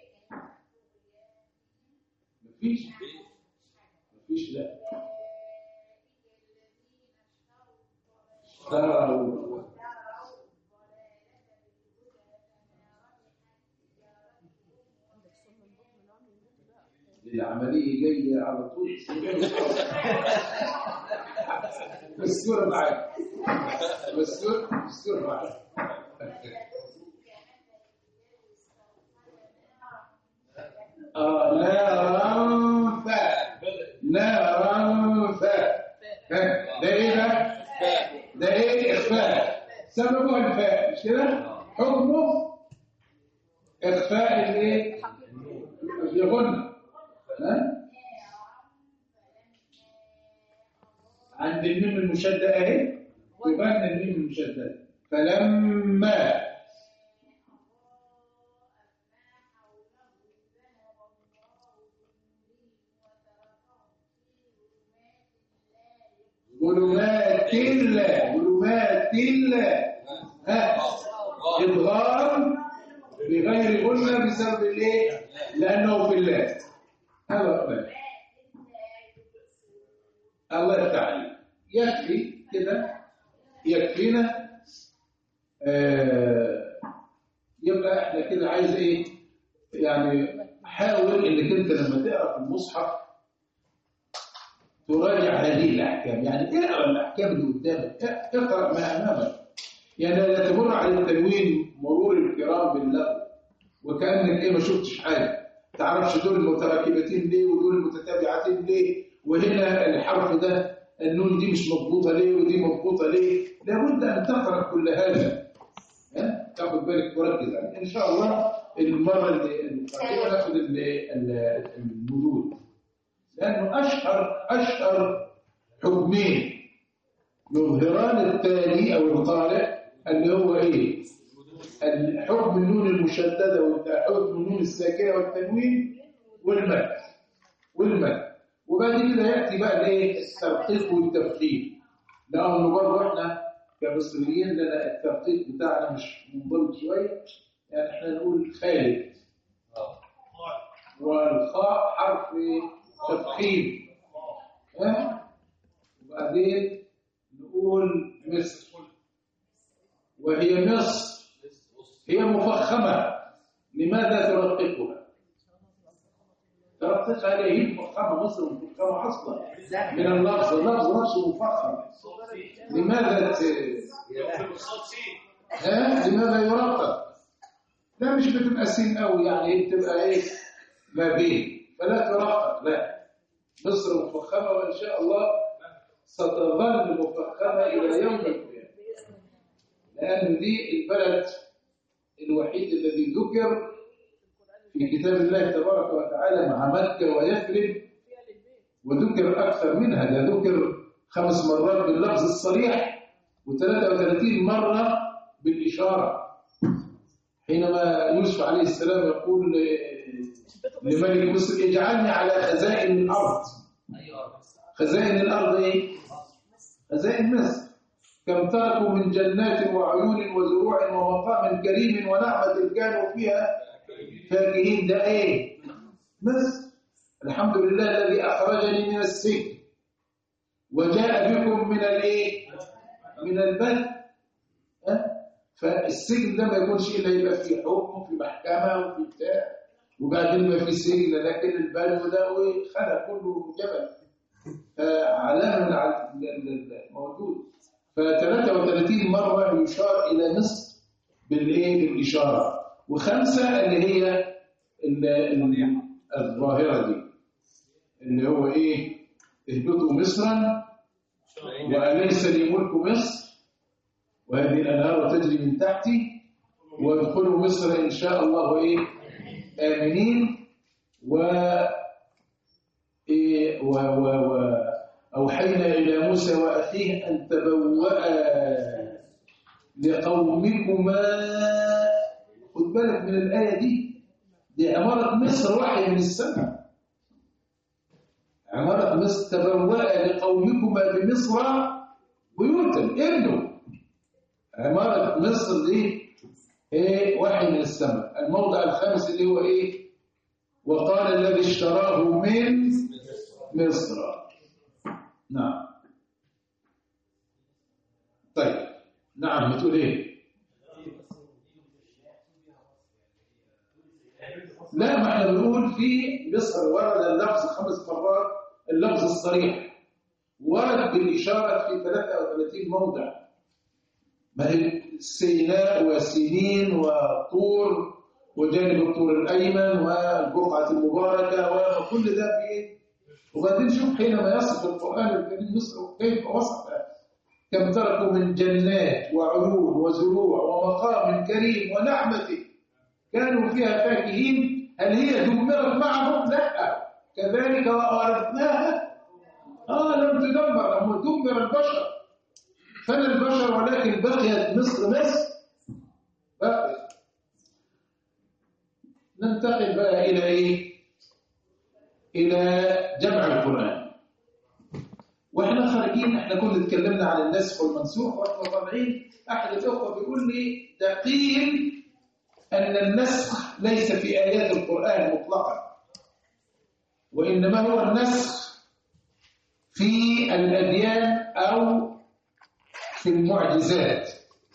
ما فيش ما فيش لا اشتروا العملية جاية على طول. الصورة معاك. الصورة الصورة معاك. آه نارا فا نارا فا. ده إيه ده؟ ده إيه إخفاء. سببه الفاء مش كده؟ حكمه إخفاء الإيه؟ الغنى. ها؟ عند الميم المشددة اهي يبان الميم المشددة فلما ظلمات الله ظلمات الله ها إضغام بغير قلنا بسبب الايه؟ لأنه في الله. هذا هو الله تعالى يكفي كده يكفينا. آه يبقى احنا كده عايز ايه؟ يعني حاول انك انت لما تقرا في المصحف تراجع هذه الاحكام، يعني اقرا الاحكام اللي قدامك، اقرا ما امامك، يعني لا تمر على التنوين مرور الكرام باللغو وكانك ايه ما شفتش حاجه، تعرفش دول المتراكبتين ليه ودول المتتابعتين ليه، وهنا الحرف ده النون دي مش مضبوطه ليه ودي مضبوطه ليه. لابد ان تقرا كل هذا، ها تاخد بالك وركز عليه. ان شاء الله المره اللي القادمه ناخد المدود، لانه اشهر اشهر حكمين يظهران التالي او القارئ اللي هو ايه؟ حكم النون المشدده وحكم النون الساكنه والتنوين والمد والمد وبعد كده ياتي بقى الايه؟ الترقيق والتفخيم. لانه برضه احنا كمصريين لنا الترقيق بتاعنا مش منضبط شويه، يعني احنا نقول خالد والخاء حرف تفخيم، ها وبعدين نقول مصر، وهي مصر هي مفخمة. لماذا ترققها؟ ترققها هي مفخمة، مصر مفخمة أصلا من اللفظ، اللفظ نفسه مفخم. لماذا ت... ها لماذا يرقق؟ لا مش بتبقى سين قوي، يعني بتبقى ايه ما بين، فلا ترقق. لا، مصر مفخمة وإن شاء الله ستظل مفخمة إلى يوم القيامة، لأن دي البلد الوحيد الذي ذكر في كتاب الله تبارك وتعالى مع مكة ويثرب، وذكر أكثر منها، ده ذكر خمس مرات باللفظ الصريح وثلاثة وثلاثين مرة بالإشارة. حينما يوسف عليه السلام يقول لملك مصر اجعلني على خزائن الأرض. خزائن الأرض إيه؟ خزائن مصر. كم تركوا من جنات وعيون وزروع ومقام كريم ونعمة كانوا فيها فاكهين. ده ايه؟ مصر. الحمد لله الذي أخرجني من السجن وجاء بكم من الايه؟ من البلد. أه؟ فالسجن ده ما يكونش الا يبقى فيه حكم وفي محكمة وفي بتاع، وبعدين ما في سجن، لكن البلد ده خلق كله جبل علامة موجود. فثلاثة وثلاثين مرة يشار إلى مصر بالإيه؟ بالإشارة، وخمسة اللي هي الظاهرة دي اللي هو إيه؟ اهبطوا مصرا وأليس لي ملك مصر وهذه الأنهار تجري من تحتي وادخلوا مصر إن شاء الله إيه؟ آمنين. و إيه و و و أوحينا إلى موسى وأخيه أن تبوأ لقومكما. خد بالك من الآية دي، دي عمارة مصر وحي من السماء. عمارة مصر تبوأ لقومكما بمصر بيوتا ابنوا. عمارة مصر دي ايه؟ وحي من السماء. الموضع الخامس اللي هو ايه؟ وقال الذي اشتراه من مصر. نعم. طيب نعم بتقول ايه؟ لا، ما احنا بنقول في مصر ورد اللفظ خمس مرات، اللفظ الصريح ورد بالإشارة في ثلاثة وثلاثين موضع. ما هي سيناء وسينين وطور وجانب الطور الأيمن والبقعة المباركة وكل ده في ايه؟ وبعدين شوف حينما يصف القرآن الكريم مصر كيف وصفها. كم تركوا من جنات وعيون وزروع ومقام كريم ونعمة كانوا فيها فاكهين. هل هي دمرت معهم؟ لا، كذلك وأورثناها. آه لم تدمر، لم تدمر البشر. فانا البشر ولكن بقيت مصر مصر بقيت. ننتقل بقى الى ايه؟ الى جمع القران. واحنا خارجين احنا كنا اتكلمنا عن النسخ والمنسوخ، واحنا طالعين احد الاخوه بيقول لي ده قيل ان النسخ ليس في ايات القران مطلقا، وانما هو النسخ في الاديان او في المعجزات.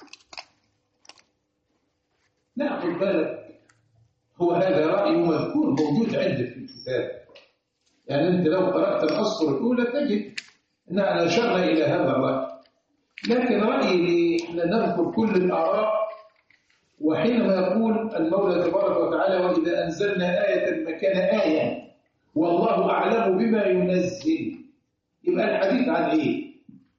ناخذ بالك، هو هذا راي مذكور موجود عندك في الكتاب، يعني انت لو قرات الاسطر الاولى تجد اننا اشرنا الى هذا الراي. لكن رايي احنا نذكر كل الاراء، وحينما يقول المولى تبارك وتعالى واذا انزلنا ايه مكان ايه والله اعلم بما ينزل، يبقى الحديث عن ايه؟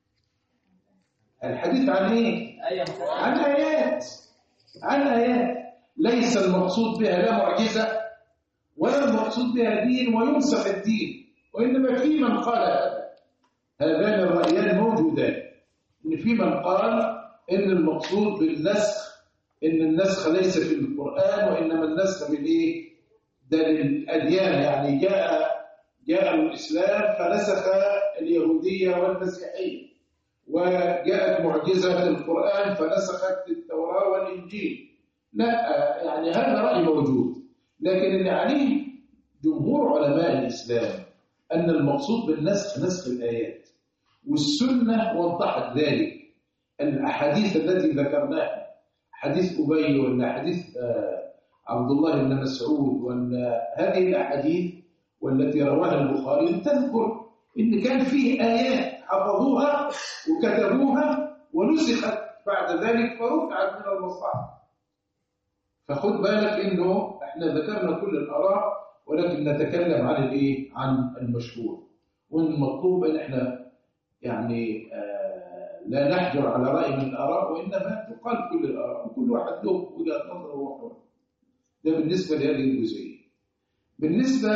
الحديث عن ايه؟ عن ايات، عن ايات ليس المقصود بها لا معجزه ولا المقصود بها دين وينسخ الدين، وانما في من قال هذا. هذان الرايان موجودان، ان في من قال ان المقصود بالنسخ ان النسخ ليس في القران وانما النسخ بالايه؟ ده للاديان، يعني جاء جاء الاسلام فنسخ اليهوديه والمسيحيه، وجاءت معجزه القران فنسخت التوراه والانجيل. لا، يعني هذا راي موجود، لكن اللي عليه جمهور علماء الاسلام ان المقصود بالنسخ نسخ الايات، والسنه وضحت ذلك. الاحاديث التي ذكرناها، حديث ابي ولا حديث عبد الله بن مسعود ولا هذه الاحاديث والتي رواها البخاري تذكر ان كان فيه ايات حفظوها وكتبوها ونسخت بعد ذلك فرفعت من المصحف. فخد بالك انه احنا ذكرنا كل الاراء، ولكن نتكلم عن الايه؟ عن المشهور. والمطلوب ان احنا يعني آه لا نحجر على راي من الاراء، وانما تقال كل الاراء وكل واحد له وجهه نظره وحوله. ده بالنسبه لهذه الجزئيه. بالنسبه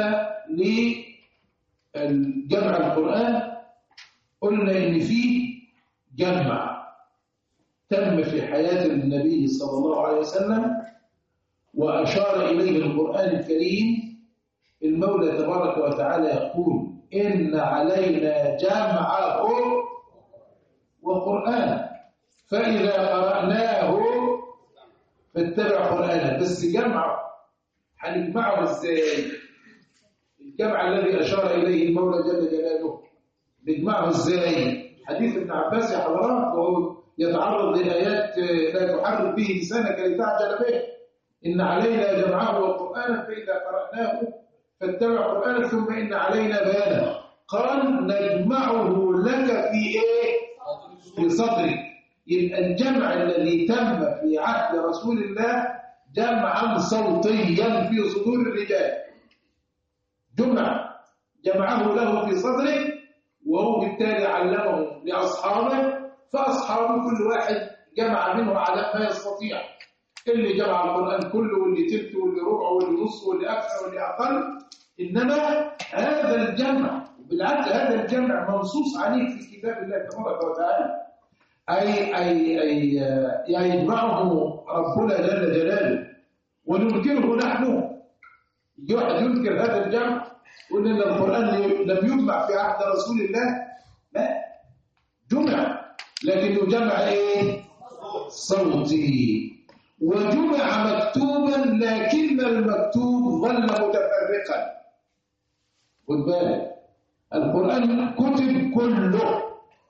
لجمع القران، قلنا ان فيه جمع تم في حياه النبي صلى الله عليه وسلم واشار اليه القران الكريم. المولى تبارك وتعالى يقول ان علينا جمعه وقرآنه فإذا قرأناه فاتبع قرآنه. بس جمعه هنجمعه ازاي؟ الجمع الذي أشار إليه المولى جل جلاله نجمعه ازاي؟ حديث ابن عباس يا حضرات، وهو يتعرض لآيات لا تحرك به لسانك لتعجل به. إن علينا جمعه وقرآنه فإذا قرأناه فاتبع قرآنه ثم إن علينا بيانه. قال نجمعه لك في إيه؟ في صدرك. يبقى الجمع الذي تم في عهد رسول الله جمعا صوتيا في صدور الرجال، جمع جمعه له في صدره، وهو بالتالي علمه لأصحابه، فأصحابه كل واحد جمع منه على ما يستطيع، اللي جمع القرآن كله واللي تلت واللي ربع واللي نص واللي أكثر واللي أقل. إنما هذا الجمع بالعكس هذا الجمع منصوص عليه في كتاب الله تبارك وتعالى، أي أي أي يجمعه ربنا جل جلاله وننكره نحن. واحد ينكر هذا الجمع يقول إن القرآن لم يجمع في عهد رسول الله، لا، جمع، لكنه جمع إيه؟ صوتي. وجمع مكتوبا لكن المكتوب ظل متفرقا. خد بالك، القرآن كتب كله،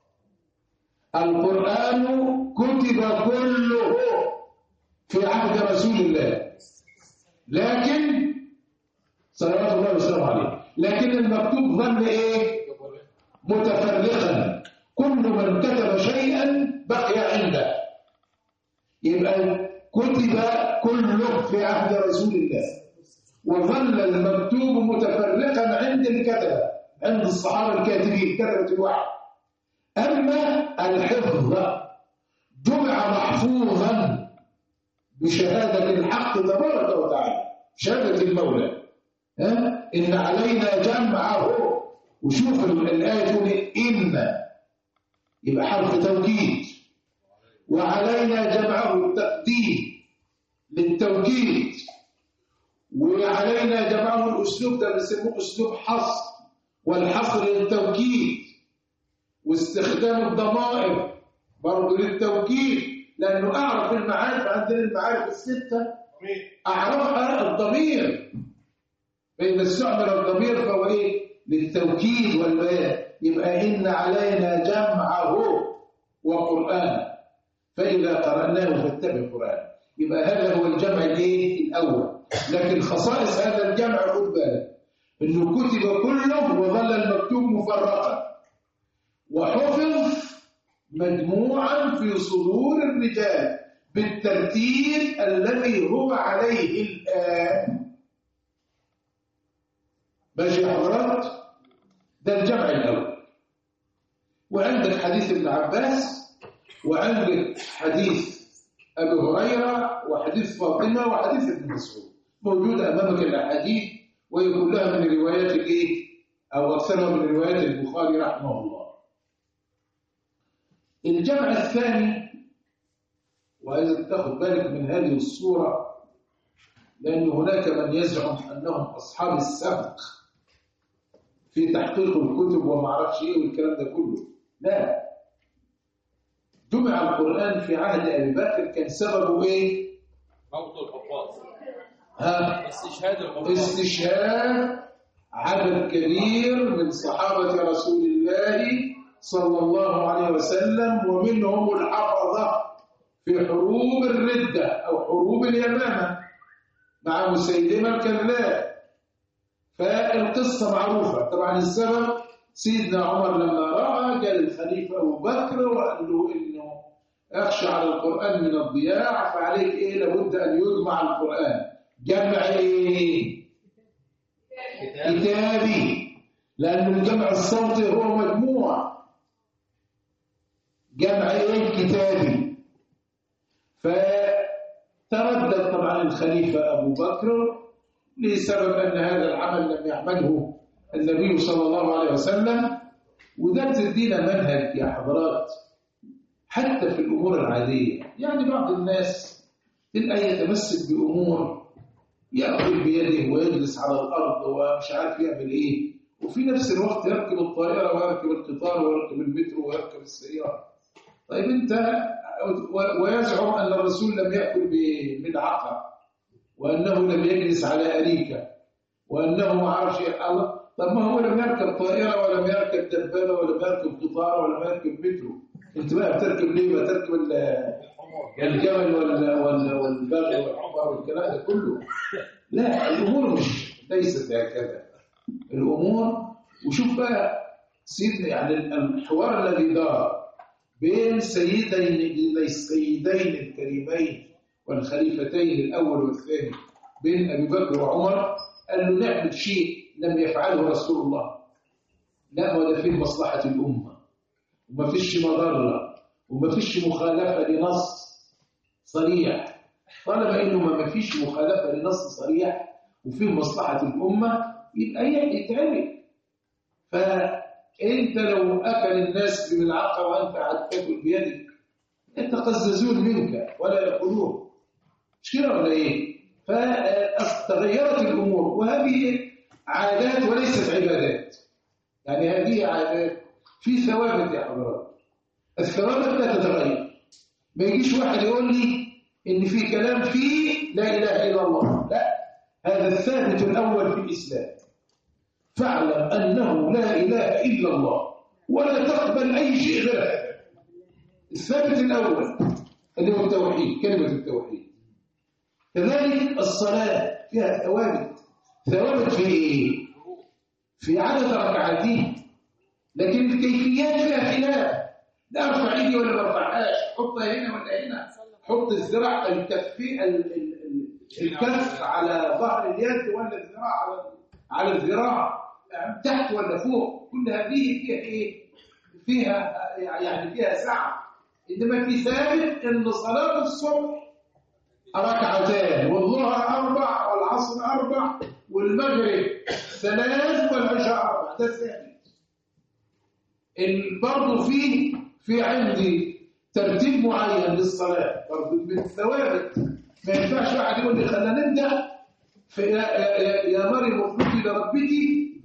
القرآن كتب كله في عهد رسول الله، لكن صلوات الله وسلامه عليه، لكن المكتوب ظل ايه؟ متفرقا. كل من كتب شيئا بقي عنده. يبقى كتب كله في عهد رسول الله، وظل المكتوب متفرقا عند الكتبة، عند الصحابة الكاتبين كتبة الوحي. أما الحفظ جمع محفوظا بشهادة الحق تبارك وتعالى، شهادة المولى. ها؟ إن علينا جمعه. وشوف الآية تقول إن، يبقى حرف توكيد، وعلينا جمعه التقديم للتوكيد، وعلينا جمعه الأسلوب ده بنسموه أسلوب حصر، والحصر للتوكيد، واستخدام الضمائر برضه للتوكيد، لأنه أعرف المعارف، عندنا المعارف الستة أعرفها الضمير، فإذا استعمل الضمير فهو إيه؟ للتوكيد والبيان. يبقى إن علينا جمعه وقرآنه فإذا قرأناه فاتبع قرآنه. يبقى هذا هو الجمع الإيه؟ الأول. لكن خصائص هذا الجمع خد بالك إنه كتب كله وظل المكتوب مفرقا، وحفظ مجموعا في صدور الرجال بالترتيب الذي هو عليه الآن. ماشي يا حضرات؟ ده الجمع الأول. وعندك حديث ابن عباس، وعندك حديث أبي هريرة، وحديث فاطمة، وحديث ابن مسعود، موجودة أمامك الأحاديث، وهي كلها من روايات الإيه؟ أو أكثرها من روايات البخاري رحمه الله. الجمع الثاني، وعايزك تاخد بالك من هذه الصورة، لأن هناك من يزعم أنهم أصحاب السبق في تحقيق الكتب وما اعرفش ايه والكلام ده كله. لا، جمع القرآن في عهد أبي بكر كان سببه ايه؟ موت الحفاظ. ها؟ استشهاد الحفاظ. استشهاد عدد كبير من صحابة رسول الله صلى الله عليه وسلم، ومنهم الحفظة في حروب الردة أو حروب اليمامة مع مسيلمة الكذاب. فالقصة معروفة. طبعا السبب سيدنا عمر لما رأى جاء الخليفة أبو بكر وقال له إنه أخشى على القرآن من الضياع، فعليك إيه؟ لابد أن يجمع القرآن. جمع إيه؟ كتابي، لأن الجمع الصوتي هو مجموع. جمع إيه؟ كتابي. فتردد طبعا الخليفة أبو بكر لسبب أن هذا العمل لم يعمله النبي صلى الله عليه وسلم. وده تدينا منهج يا حضرات حتى في الأمور العادية. يعني بعض الناس تلقى يتمسك بأمور يأخذ بيده ويجلس على الأرض ومش عارف يعمل إيه، وفي نفس الوقت يركب الطائرة ويركب القطار ويركب المترو ويركب السيارة. طيب أنت ويزعم أن الرسول لم يأكل بملعقة، وأنه لم يجلس على أريكة، وأنه ما عرفش الله. طب ما هو لم يركب طائرة ولم يركب دبابة ولم يركب قطار ولم يركب مترو. أنت بقى بتركب ليه؟ ما تركب الجمل والبغل والحمار والكلام ده كله. لا، الأمور مش ليست هكذا الأمور. وشوف بقى سيدنا يعني الحوار الذي دار بين سيدين السيدين الكريمين والخليفتين الأول والثاني، بين أبي بكر وعمر، قال له نعمل شيء لم يفعله رسول الله. لا، ولا فيه مصلحة الأمة، وما فيش مضرة، وما فيش مخالفة لنص صريح. طالما إنه ما فيش مخالفة لنص صريح وفيه مصلحة الأمة يبقى يتعمل. فأنت لو أكل الناس بملعقة وأنت قاعد تاكل بيدك يتقززون منك ولا يأكلون. مش كده ولا إيه؟ فتغيرت الأمور، وهذه عادات وليست عبادات. يعني هذه عادات في ثوابت يا حضرات. الثوابت لا تتغير. ما يجيش واحد يقول لي إن في كلام فيه لا إله إلا الله. لا، هذا الثابت الأول في الإسلام. فاعلم أنه لا إله إلا الله ولا تقبل أي شيء غير هذا. الثابت الأول اللي هو التوحيد، كلمة التوحيد. كذلك الصلاة فيها ثوابت. ثوابت في إيه؟ في عدد ركعتين، لكن الكيفيات فيها خلاف. لا أرفع إيدي ولا ما أرفعهاش، حطها هنا ولا هنا، حط الذراع الكف الكف على ظهر اليد ولا الذراع على على الذراع، تحت ولا فوق. كل هذه فيها إيه؟ فيها يعني فيها سعة. إنما في ثابت إن صلاة الصبح ركعتان، والظهر أربع، والعصر أربع، والمغرب ثلاث، والعشاء أربع. ده ثابت. برضه في في عندي ترتيب معين للصلاة برضه من الثوابت. ما ينفعش واحد يقول لي خلينا نبدأ في يا, يا, يا مريم اخرجي لربتي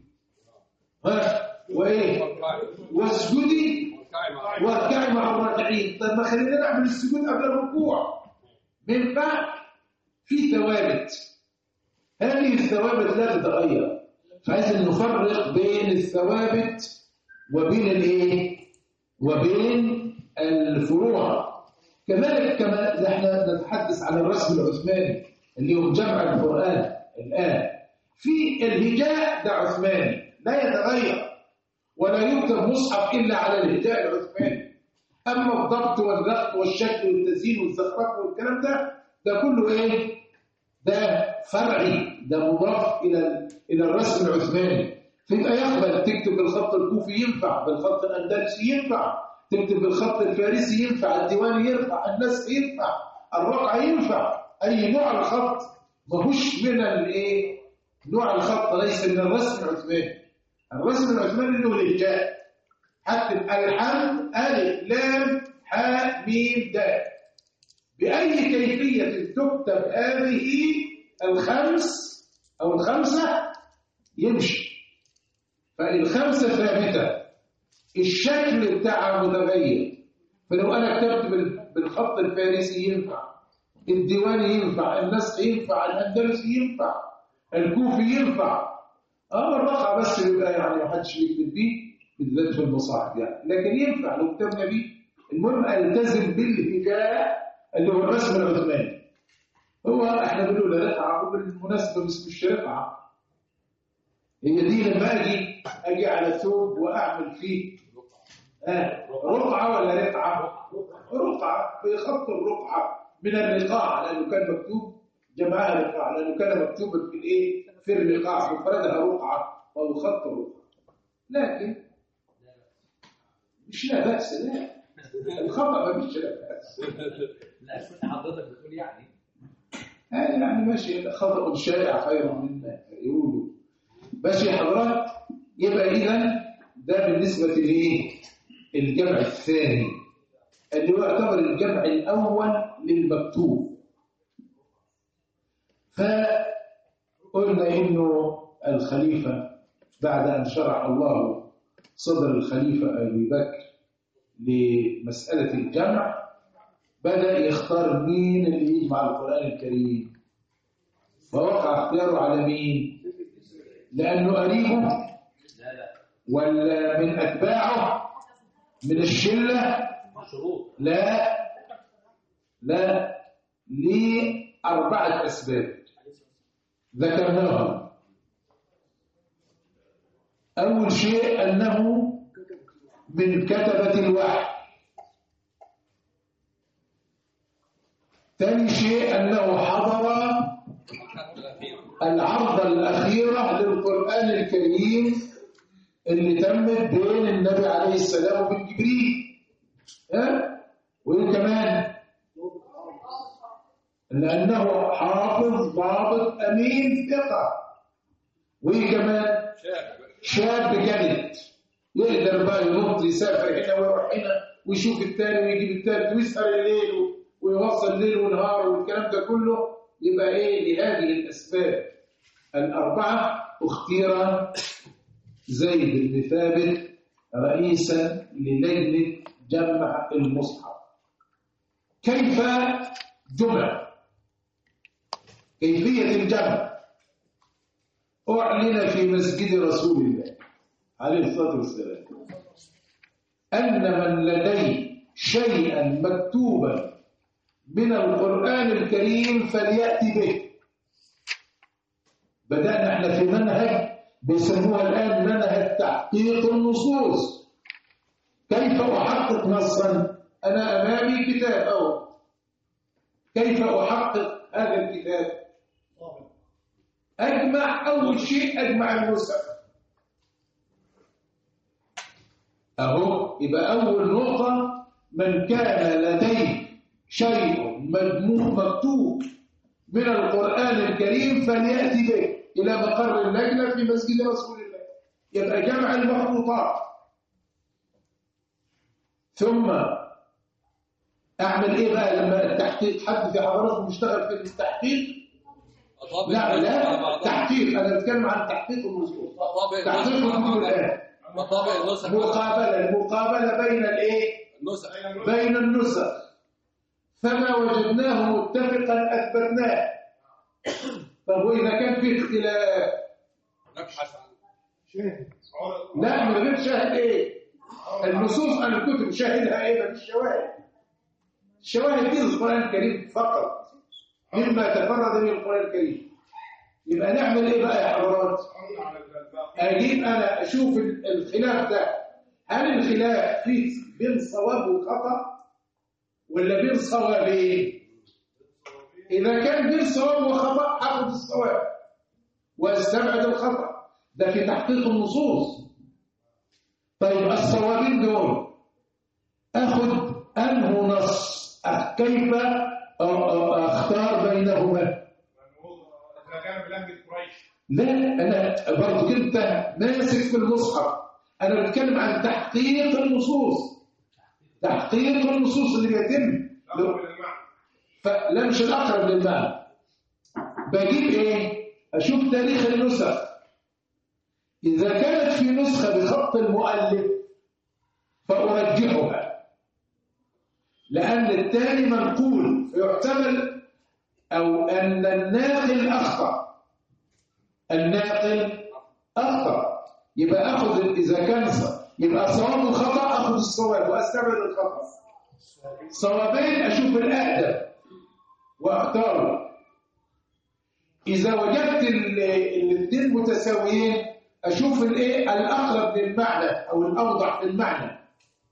ها وإيه واسجدي واركعي مع الراكعين. طيب ما خلينا نعمل السجود قبل الركوع. ما ينفعش. في ثوابت، هذه الثوابت لا تتغير. فلازم نفرق بين الثوابت وبين الايه وبين الفروع. كذلك كما احنا نتحدث عن الرسم العثماني اللي هو جمع القرآن الآن، في الهجاء ده عثماني لا يتغير ولا يكتب مصحف إلا على الهجاء العثماني. أما الضبط والرقط والشكل والتزيين والزخرفة والكلام ده ده كله إيه؟ ده فرعي، ده مضاف إلى إلى الرسم العثماني. فيبقى يقبل تكتب بالخط الكوفي ينفع، بالخط الأندلسي ينفع، تكتب بالخط الفارسي ينفع، الديواني ينفع، النسخ ينفع، الرقعة ينفع. أي نوع الخط ماهوش من الإيه؟ نوع الخط ليس من الرسم العثماني. الرسم العثماني له الهجاء. حتى الحمد ألف لام حاء ميم دال. بأي كيفية تكتب هذه الخمس أو الخمسة يمشي. فالخمسة ثابتة، الشكل بتاعها متغير. فلو أنا كتبت بالخط الفارسي ينفع، الديواني ينفع، النسخ ينفع، الأندلسي ينفع، الكوفي ينفع. اه الرقعة بس بيبقى يعني ما حدش بيكتب بيه بالذات في المصاحف يعني، لكن ينفع لو كتبنا بيه. المهم التزم بالهجاء اللي هو الرسم العثماني. هو احنا بنقول رقعة، وبالمناسبة بس مش رقعة، هي دي لما اجي اجي على ثوب واعمل فيه آه رقعة ولا رقعة؟ رقعة، بيخط الرقعة من الرقاع لانه كان مكتوب جمعها رقاع، لانه كان مكتوبا في الايه؟ في الرقاع مفردها رقعة او خط رقعة. لكن مش لا بأس، لا الخطأ ما فيش لا بأس. لا كنت حضرتك بتقول يعني آه يعني ماشي، خطأ شائع خير مما يقولوا. ماشي حضرات. يبقى إذا ده بالنسبة لإيه؟ الجمع الثاني اللي هو يعتبر الجمع الأول للمكتوب. فقلنا إنه الخليفة بعد أن شرع الله صدر الخليفة أبي بكر لمسألة الجمع، بدأ يختار مين اللي يجمع القرآن الكريم. فوقع اختياره على مين؟ لأنه قريبه ولا من أتباعه من الشلة؟ لا لا لأربعة أسباب ذكرناها. أول شيء أنه من كتبة الوحي. ثاني شيء أنه حضر العرضة الأخيرة للقرآن الكريم اللي تمت بين النبي عليه السلام وبين جبريل. ها؟ وإيه كمان؟ لأنه حافظ ضابط أمين ثقة. وإيه كمان؟ شاب جلد يقدر بقى ينط يسافر هنا ويروح هنا ويشوف التاني ويجيب التالت ويسهر الليل ويوصل ليل ونهار والكلام ده كله. يبقى ايه؟ لهذه الاسباب الاربعه اختير زيد بن ثابت رئيسا للجنه جمع المصحف. كيف جمع؟ كيفيه الجمع اعلن في مسجد رسول الله عليه الصلاه والسلام ان من لديه شيئا مكتوبا من القرآن الكريم فليأتي به. بدأنا احنا في منهج بيسموها الآن منهج تحقيق النصوص. كيف أحقق نصا؟ أنا أمامي كتاب أو كيف أحقق هذا الكتاب؟ أجمع أول شيء أجمع المصحف. أهو يبقى أول نقطة من كان لديه شيء مجموع مكتوب من القرآن الكريم فليأتي به إلى مقر اللجنة في مسجد رسول الله. يبقى جمع المخطوطات. ثم اعمل ايه بقى لما التحقيق؟ حد في حضراتكم يشتغل في التحقيق؟ لا لا تحقيق، انا بتكلم عن تحقيق النصوص. تحقيق النصوص الان مطابق النسخ، مقابله المقابله بين الايه؟ النسخ بين النسخ، فما وجدناه متفقا اثبتناه. طب واذا كان في اختلاف نبحث عنه. لا من غير شاهد ايه؟ النصوص عن الكتب شاهدها ايه؟ من الشواهد. الشواهد دي القرآن الكريم فقط مما تفرد به القرآن الكريم. يبقى نعمل ايه بقى يا حضرات؟ اجيب انا اشوف الخلاف ده، هل الخلاف فيه بين صواب وخطأ ولا بين صوابين؟ اذا كان بين صواب وخطأ اخذ الصواب واستبعد الخطأ، ده في تحقيق النصوص. طيب الصوابين دول اخذ انه نص، كيف اختار بينهما؟ لا انا برضه كنت ماسك في المصحف، انا بتكلم عن تحقيق النصوص، تحقيق النصوص اللي بيتم فلا مش الاقرب للمعنى. بجيب ايه؟ اشوف تاريخ النسخ، اذا كانت في نسخه بخط المؤلف فارجحها، لأن الثاني منقول فيحتمل أو أن الناقل أخطأ، الناقل أخطأ، يبقى أخذ إذا كان يبقى صواب وخطأ أخذ الصواب وأستبعد الخطأ. صوابين أشوف الأقدم وأختاره. إذا وجدت الاثنين متساويين أشوف الإيه الأقرب للمعنى أو الأوضح للمعنى،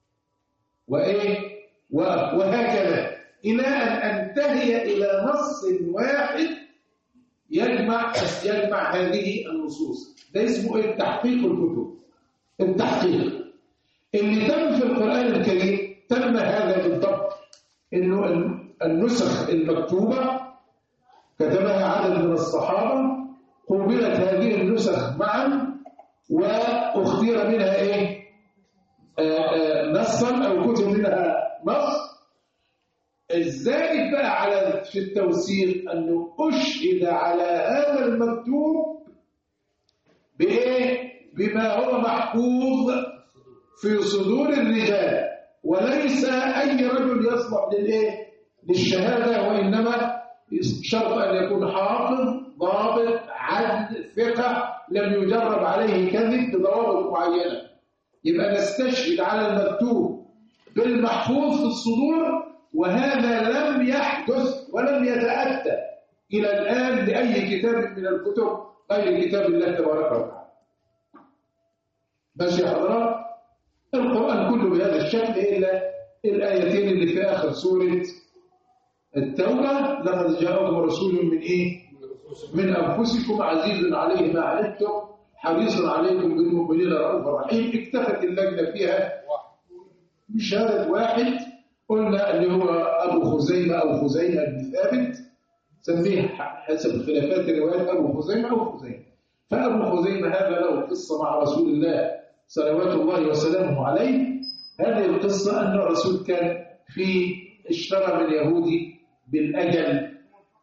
وإيه وهكذا إلى أن أنتهي إلى نص واحد يجمع يجمع هذه النصوص. ده اسمه إيه؟ تحقيق الكتب. التحقيق اللي تم في القرآن الكريم تم هذا بالضبط، إنه النسخ المكتوبة كتبها عدد من الصحابة، قوبلت هذه النسخ معا واختير منها إيه؟ آآ آآ نصا أو كتب منها نص. الزائد بقى على في التوثيق أنه أشهد على هذا المكتوب بإيه؟ بما هو محفوظ في صدور الرجال، وليس أي رجل يصلح للإيه؟ للشهادة، وإنما شرط أن يكون حافظ ضابط عدل ثقة لم يجرب عليه كذب بضوابط معينة. يبقى نستشهد على المكتوب بالمحفوظ في الصدور، وهذا لم يحدث ولم يتأتى إلى الآن لأي كتاب من الكتب غير كتاب الله تبارك وتعالى. بس يا حضرات القرآن كله بهذا الشكل إلا الآيتين اللي في آخر سورة التوبة: لقد جاءكم رسول من إيه؟ من أنفسكم عزيز عليه ما عنتم حريص عليكم بالمؤمنين رؤوف رحيم. اكتفت اللجنة فيها بشهادة واحد قلنا اللي هو أبو خزيمة أو خزيمة بن ثابت، سميه حسب خلافات الروايات أبو خزيمة أو خزيمة. فأبو خزيمة هذا له قصة مع رسول الله صلوات الله وسلامه عليه. هذه القصة أن الرسول كان في اشترى من يهودي بالأجل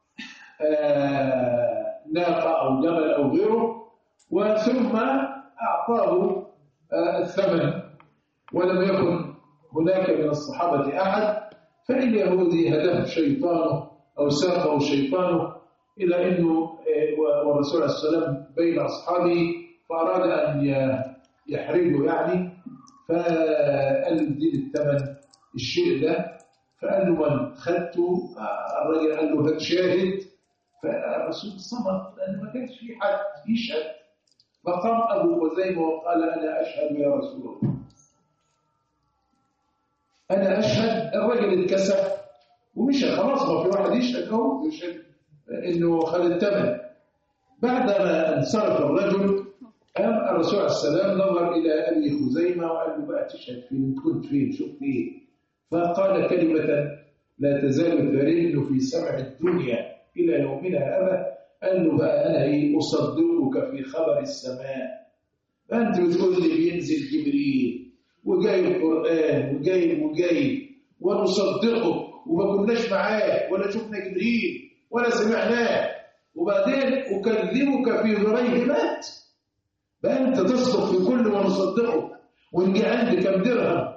آه ناقة أو جمل أو غيره، وثم أعطاه آه الثمن، ولم يكن هناك من الصحابة أحد، فاليهودي هداه شيطانه أو ساقه شيطانه إلى أنه والرسول عليه السلام بين أصحابه فأراد أن يحرجه يعني، فقال له اديني الثمن الشيء ده، فقال له من خدته؟ الراجل قال له هات شاهد، فالرسول صمت لأن ما كانش في حد يشهد، فقام أبو خزيمة وقال أنا أشهد يا رسول الله، أنا أشهد. الراجل اتكسف ومشى خلاص، ما في واحد يشهد أهو يشهد إنه خد الثمن. بعدما انصرف الرجل قام الرسول عليه السلام نظر إلى أبي خزيمة وقال له بقى تشهد فين؟ كنت فين؟ شفت إيه؟ فقال كلمة لا تزال ترن في سمع الدنيا إلى يومنا هذا. قال له بقى أنا إيه؟ أصدقك في خبر السماء، فأنت بتقول لي بينزل جبريل وجاي القرآن وجاي وجاي ونصدقك وما كناش معاه ولا شفنا جبريل ولا سمعناه، وبعدين أكذبك في ذريه مات. بقى أنت تصدق في كل ما نصدقه ونجي عند كم درهم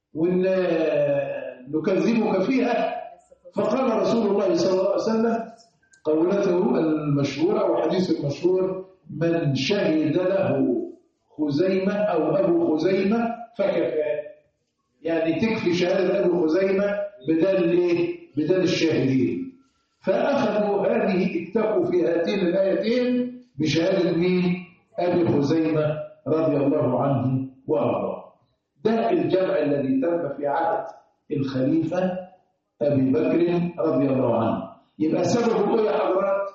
ونكذبك فيها. فقال رسول الله صلى الله عليه وسلم قولته المشهورة أو حديث المشهور: من شهد له خزيمة أو أبو خزيمة فكفى. يعني تكفي شهادة أبو خزيمة بدل إيه؟ بدل الشاهدين. فأخذوا هذه، اكتفوا في هاتين الآيتين بشهادة مين؟ أبي خزيمة رضي الله عنه وأرضاه. ده الجمع الذي تم في عهد الخليفة أبي بكر رضي الله عنه. يبقى سبب إيه يا حضرات؟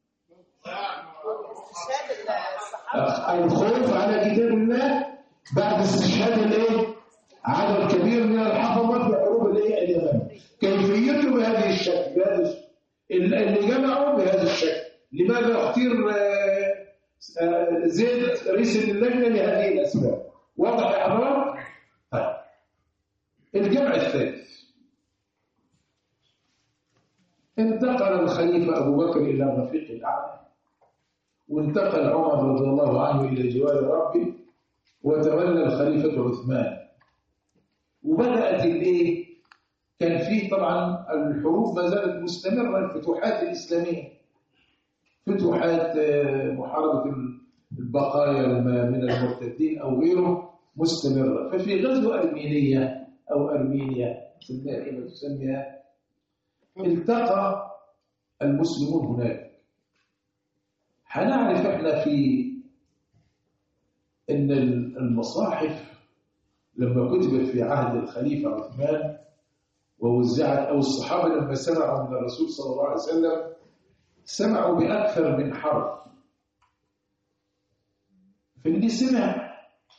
الخوف على كتاب الله بعد استشهاد الايه؟ عدد كبير من الحفظة في حروب الايه؟ اليمن. كيفيته بهذه الشكل، بهذا الشكل. اللي جمعوا بهذا الشكل. لماذا اختير زيد رئيس اللجنة لهذه الأسباب؟ واضح يا حضرات؟ طيب. الجمع الثالث: انتقل الخليفة أبو بكر إلى الرفيق الأعلى، وانتقل عمر رضي الله عنه إلى جوار ربه، وتولى الخليفة عثمان. وبدأت الإيه؟ كان فيه طبعا الحروب ما زالت مستمرة، الفتوحات الإسلامية، فتوحات محاربة البقايا من المرتدين أو غيره مستمرة. ففي غزوة أرمينية أو أرمينيا تسميها كما تسميها، التقى المسلمون هناك. هنعرف احنا في ان المصاحف لما كتبت في عهد الخليفة عثمان ووزعت، او الصحابة لما سمعوا من الرسول صلى الله عليه وسلم سمعوا بأكثر من حرف. فاللي سمع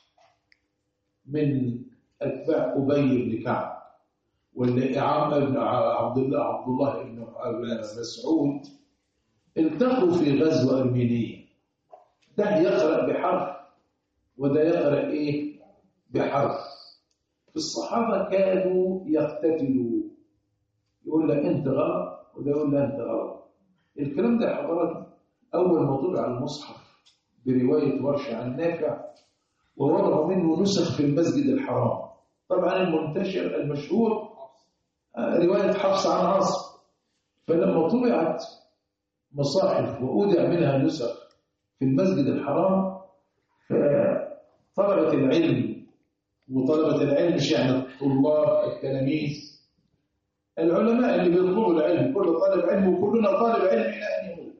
من أتباع أبي بن كعب، واللي ابن عبد الله عبد الله بن مسعود التقوا في غزوة أرمينية. ده يقرأ بحرف وده يقرأ إيه؟ بحرف. الصحابة كانوا يقتتلوا، يقول لك أنت غلط وده يقول لك أنت غلط. الكلام ده حضرت أول ما طبع المصحف برواية ورشة عن نافع، ووضعوا منه نسخ في المسجد الحرام. طبعا المنتشر المشهور رواية حفص عن عاصم. فلما طبعت مصاحف وأودع منها نسخ في المسجد الحرام، فطلبة العلم، وطلبة العلم مش يعني الطلاب التلاميذ، العلماء اللي بيطلبوا العلم، كل طالب علم وكلنا طالب علم إلى أن يموت.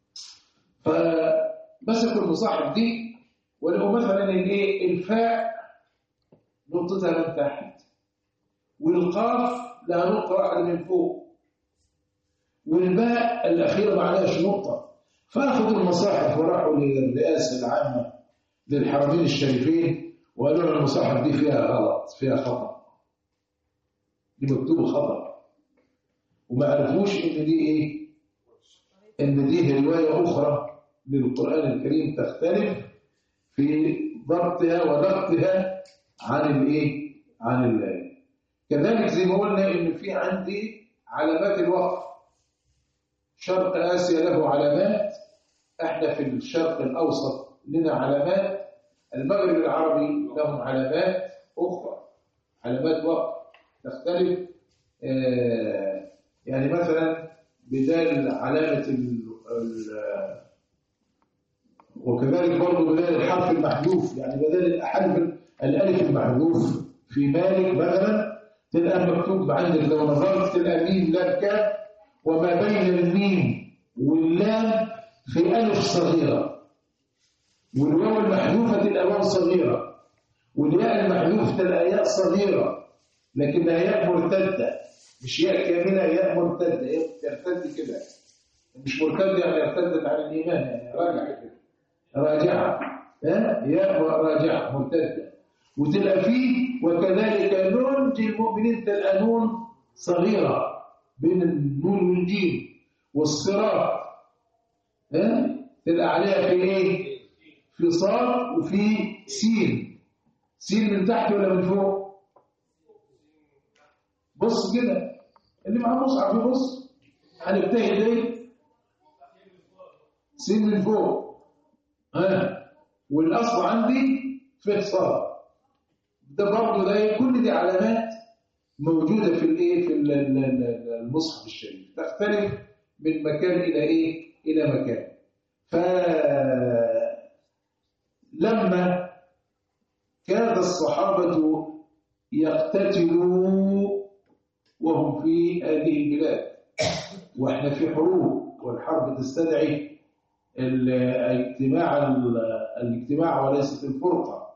فمسكوا المصاحف دي ولقوا مثلا الايه؟ الفاء نقطتها من تحت، والقاف لها نقطة واحدة من فوق، والباء الأخيرة ما عليهاش نقطة. فأخذوا المصاحف وراحوا للرئاسة العامة للحرمين الشريفين وقالوا لهم المصاحف دي فيها غلط، فيها خطأ، دي مكتوبة خطأ. وما عرفوش إن دي إيه؟ إن دي رواية أخرى للقرآن الكريم تختلف في ضبطها وضبطها عن الإيه؟ عن الآية. كذلك زي ما قلنا إن في عندي علامات الوقف. شرق آسيا له علامات، احنا في الشرق الأوسط لنا علامات، المغرب العربي لهم علامات أخرى، علامات وقف تختلف. آه يعني مثلا بدال علامة ال ال وكذلك برضه بدال الحرف المحذوف، يعني بدال الحرف الألف المحذوف في مالك مثلا تلقى مكتوب عندك لو نظرت تلقى ميم لام كاف، وما بين الميم واللام في ألف صغيرة، والواو المحذوفة تلقى واو صغيرة، والياء المحذوفة تلقى ياء صغيرة لكنها ياء مرتدة، مش ياء كاملة، ياء مرتدة، ياء ترتد كده، مش مرتدة يعني ارتدت عن الإيمان، يعني راجعة كده، راجعة، ياء راجعة مرتدة. وتلقى فيه وكذلك ننجي المؤمنين تلقى نون صغيرة بين النون والجيم، والصراط ها تلقى عليها في ايه؟ في صاد وفي سين. سين من تحت ولا من فوق؟ بص كده اللي معاه مصحف يبص. هنجتهد ايه؟ سين من فوق. ها والاصل عندي فيه صار. ده برضه ده كل دي علامات موجوده في الايه في المصحف الشريف، تختلف من مكان الى ايه الى مكان. فلما كاد الصحابه يقتتلوا وهم في هذه البلاد، واحنا في حروب والحرب تستدعي الاجتماع الاجتماع وليست الفرقه،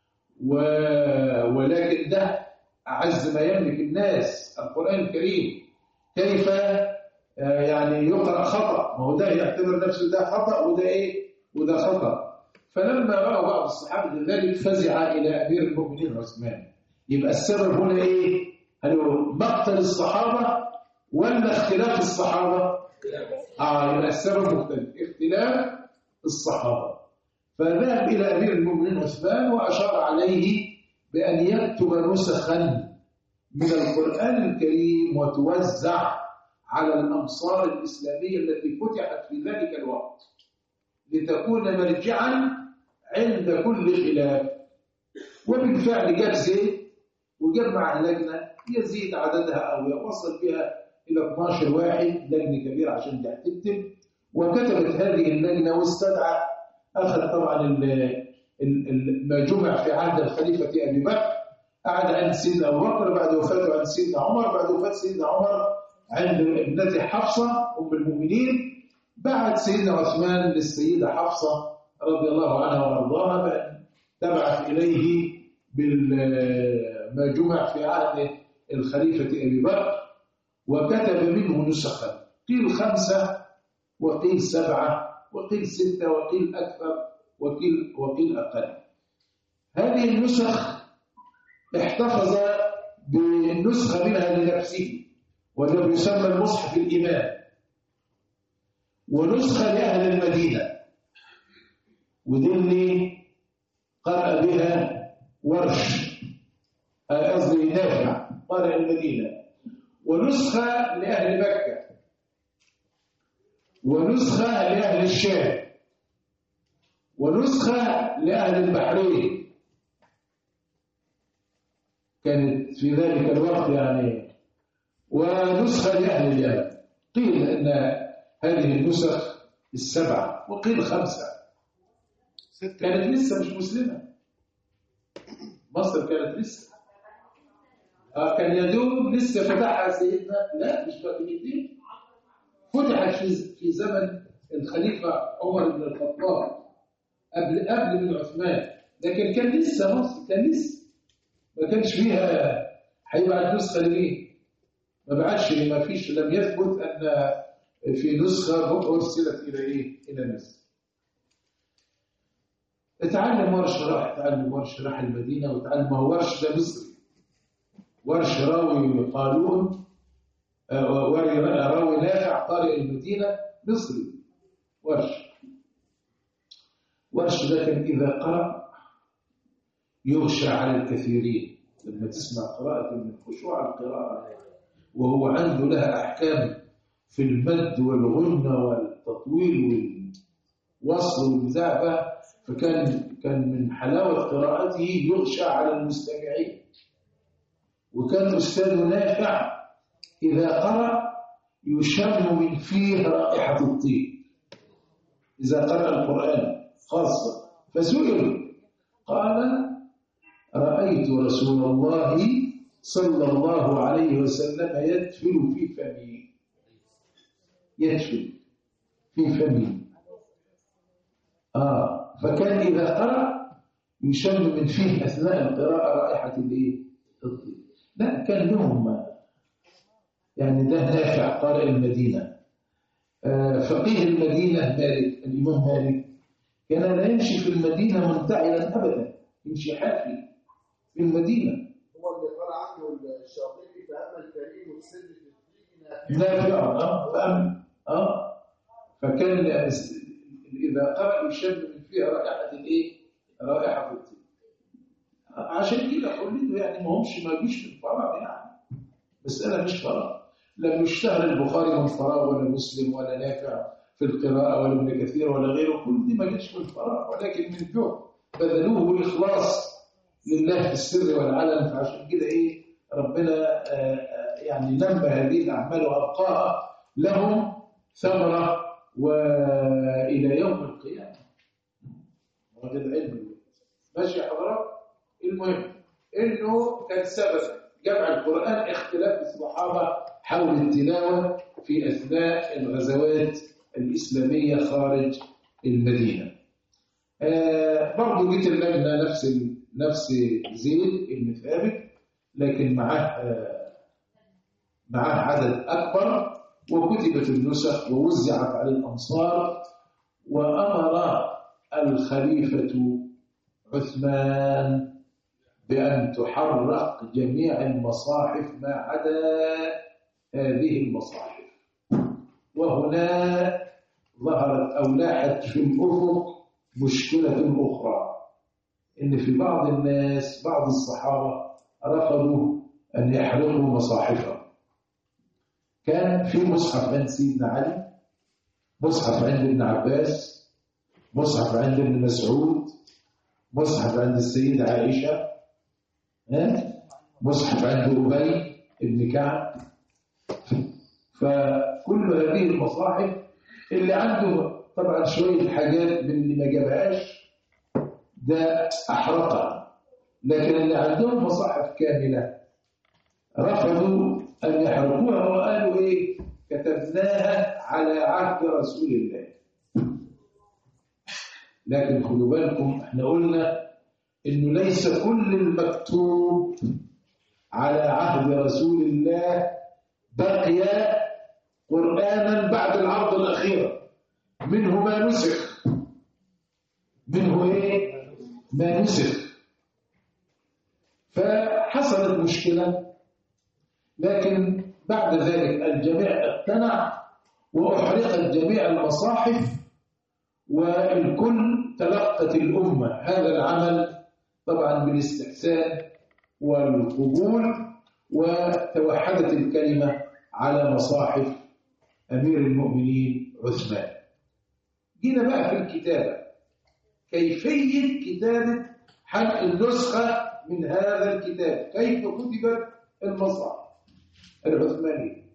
ولكن ده اعز ما يملك الناس القران الكريم. كيف يعني يقرا خطا؟ ما هو ده يعتبر نفسه ده خطا وده ايه وده خطا. فلما راى بعض الصحابه ذلك فزع الى امير المؤمنين عثمان. يبقى السبب هنا ايه؟ هل هو مقتل الصحابه ولا اختلاف الصحابه؟ اه يبقى السبب مختلف، اختلاف الصحابه. فذهب الى امير المؤمنين عثمان واشار عليه بان يكتب نسخا من القران الكريم وتوزع على الامصار الاسلاميه التي فتحت في ذلك الوقت لتكون مرجعا عند كل خلاف. وبالفعل جاب زيد وجمع لجنه يزيد عددها او وصل بها الى اثناشر واحد، لجنه كبيره عشان تكتب. وكتبت هذه اللجنه واستدعى، اخذ طبعا ما جمع في عهد الخليفه ابي بكر، قعد عند سيدنا ابو بكر، بعد وفاته عند سيدنا عمر، بعد وفاه سيدنا عمر عند ابنته حفصه ام المؤمنين، بعد سيدنا عثمان للسيده حفصه رضي الله عنها وارضاها بان تبعث اليه بما جمع في عهد الخليفه ابي بكر، وكتب منه نسخا، قيل خمسه وقيل سبعه وقيل سته وقيل اكثر وقيل وقيل اقل. هذه النسخ احتفظ بنسخه منها لنفسه وده يسمى المصحف الامام، ونسخه لاهل المدينه ودي اللي قرأ بها ورش قصدي نافع قارئ المدينه، ونسخه لاهل مكه، ونسخه لاهل الشام، ونسخه لاهل البحرين. كانت في ذلك الوقت يعني، ونسخه لاهل اليمن. قيل ان هذه النسخ السبعه وقيل خمسه كانت لسه مش مسلمه. مصر كانت لسه آه كان يدوب لسه فتحها سيدنا، لا مش فاطميين، فتحت في في زمن الخليفه عمر بن الخطاب قبل قبل من عثمان، لكن كان لسه مصر كان لسه ما كانش فيها. هيبعت نسخه لمين؟ ما بعتش، ما فيش، لم يثبت ان في نسخه ارسلت الى ايه؟ الى مصر. اتعلم ورش راح اتعلم ورش راح المدينه وتعلم. هو ورش ده مصري، ورش راوي قالون راوي نافع قارئ المدينه مصري. ورش ورش ده كان اذا قرأ يغشى على الكثيرين. لما تسمع قراءة من خشوع القراءة وهو عنده لها أحكام في المد والغنة والتطويل والوصل والبتاع، فكان كان من حلاوة قراءته يغشى على المستمعين. وكان أستاذ نافع إذا قرأ يشم من فيه رائحة الطيب إذا قرأ القرآن خاصة. فسئل قال: رأيت رسول الله صلى الله عليه وسلم يدفل في فمي، يدفل في فمي. آه فكان إذا قرأ يشم من فيه أثناء القراءة رائحة الإيه؟ الطيب. لا كان لهم يعني ده نافع قارئ المدينة. آه فقيه المدينة مالك، الإمام مالك كان لا يمشي في المدينة منتعلا أبدا، يمشي حافي في المدينة. هو اللي قال عنه الشاطبي: فأما الكريم والسر في الدين نافع. اه فأم اه فكان إذا قرأ يشم من فيها رائحة الإيه؟ رائحة الطيب. عشان كده قلت يعني ما همش ما يجوش من فراغ، يعني مسألة مش فراغ. لم يشتهر البخاري من فراغ ولا مسلم ولا نافع في القراءة ولا ابن كثير ولا غيره، كل دي ما جتش من فراغ، ولكن من جهد بذلوه إخلاص لله في السر والعلن. فعشان كده إيه ربنا يعني نمى هذه الأعمال وأبقاها لهم ثمرة وإلى يوم القيامة. وهذا العلم ماشي يا حضرات. المهم إنه كان سبب جمع القرآن اختلاف الصحابة حول التلاوة في أثناء الغزوات الإسلامية خارج المدينة. آه برضو جيت اللجنة نفس نفس زيد بن ثابت، لكن معاه آه معاه عدد أكبر، وكتبت النسخ ووزعت على الأمصار، وأمر الخليفة عثمان بأن تحرق جميع المصاحف ما عدا هذه المصاحف. وهنا ظهرت أو لاحت في الأفق مشكلة أخرى، إن في بعض الناس بعض الصحابة رفضوا أن يحرقوا مصاحفهم. كان في مصحف عند سيدنا علي، مصحف عند ابن عباس، مصحف عند ابن مسعود، مصحف عند السيدة عائشة، مصحف عند أبي ابن كعب. فكل هذه المصاحف اللي عنده طبعا شوية حاجات من اللي ما جابهاش ده أحرقها، لكن اللي عندهم مصاحف كاملة رفضوا أن يحرقوها وقالوا إيه كتبناها على عهد رسول الله. لكن خدوا بالكم احنا قلنا إنه ليس كل المكتوب على عهد رسول الله بقي قرآنا بعد العرض الأخير، منه ما نسخ، منه إيه؟ ما نسخ. فحصلت مشكلة، لكن بعد ذلك الجميع اقتنع وأحرقت جميع المصاحف، والكل تلقت الأمة هذا العمل طبعا بالاستحسان والقبول، وتوحدت الكلمة على مصاحف أمير المؤمنين عثمان. جينا بقى في الكتابة، كيفية كتابة حق النسخة من هذا الكتاب، كيف كتبت المصاحف العثمانية.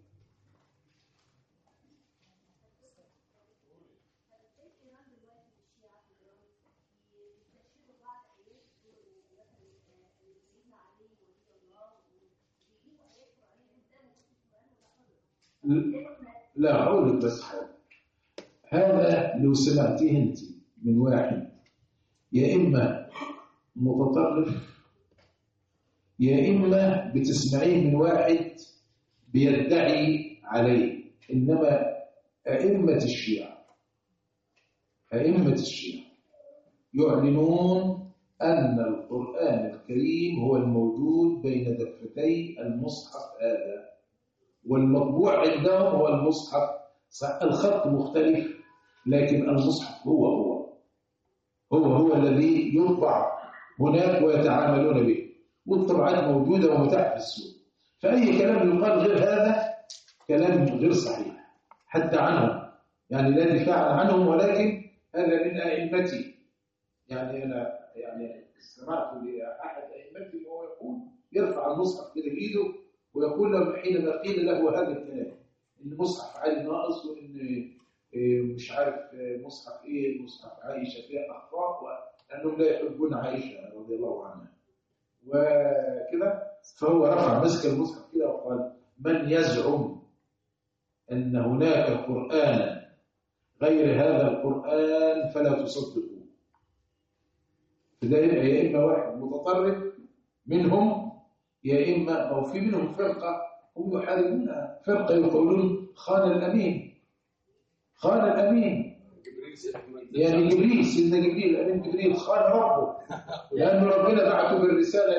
لا أقول لك بس حاجة، هذا لو سمعتيه أنت من واحد يا إما متطرف يا إما بتسمعيه من واحد بيدعي عليه. إنما أئمة الشيعة أئمة الشيعة يعلنون أن القرآن الكريم هو الموجود بين دفتي المصحف هذا، والمطبوع عندهم هو المصحف، الخط مختلف لكن المصحف هو هو هو هو الذي يطبع هناك ويتعاملون به، والطبعات موجودة ومتاحة في السوق. فأي كلام يقال غير هذا كلام غير صحيح حتى عنهم، يعني لا دفاع عنهم، ولكن هذا من أئمتي. يعني أنا يعني استمعت لأحد أئمتي وهو يقول يرفع المصحف كده بإيده ويقول له حينما قيل له هذا الكلام إن مصحف علي ناقص، وإن مش عارف مصحف إيه مصحف عائشة فيها أخطاء، وأنهم لا يحبون عائشة رضي الله عنها وكده، فهو رفع مسك المصحف كده وقال من يزعم أن هناك قرآنا غير هذا القرآن فلا تصدقوا. فده يا إما واحد متطرف منهم يا إما أو في منهم فرقة هم يحاربونها، فرقة يقولون خان الأمين خان الأمين، يعني جبريل سيدنا جبريل الأمين جبريل خان ربه، لأن ربنا بعته بالرسالة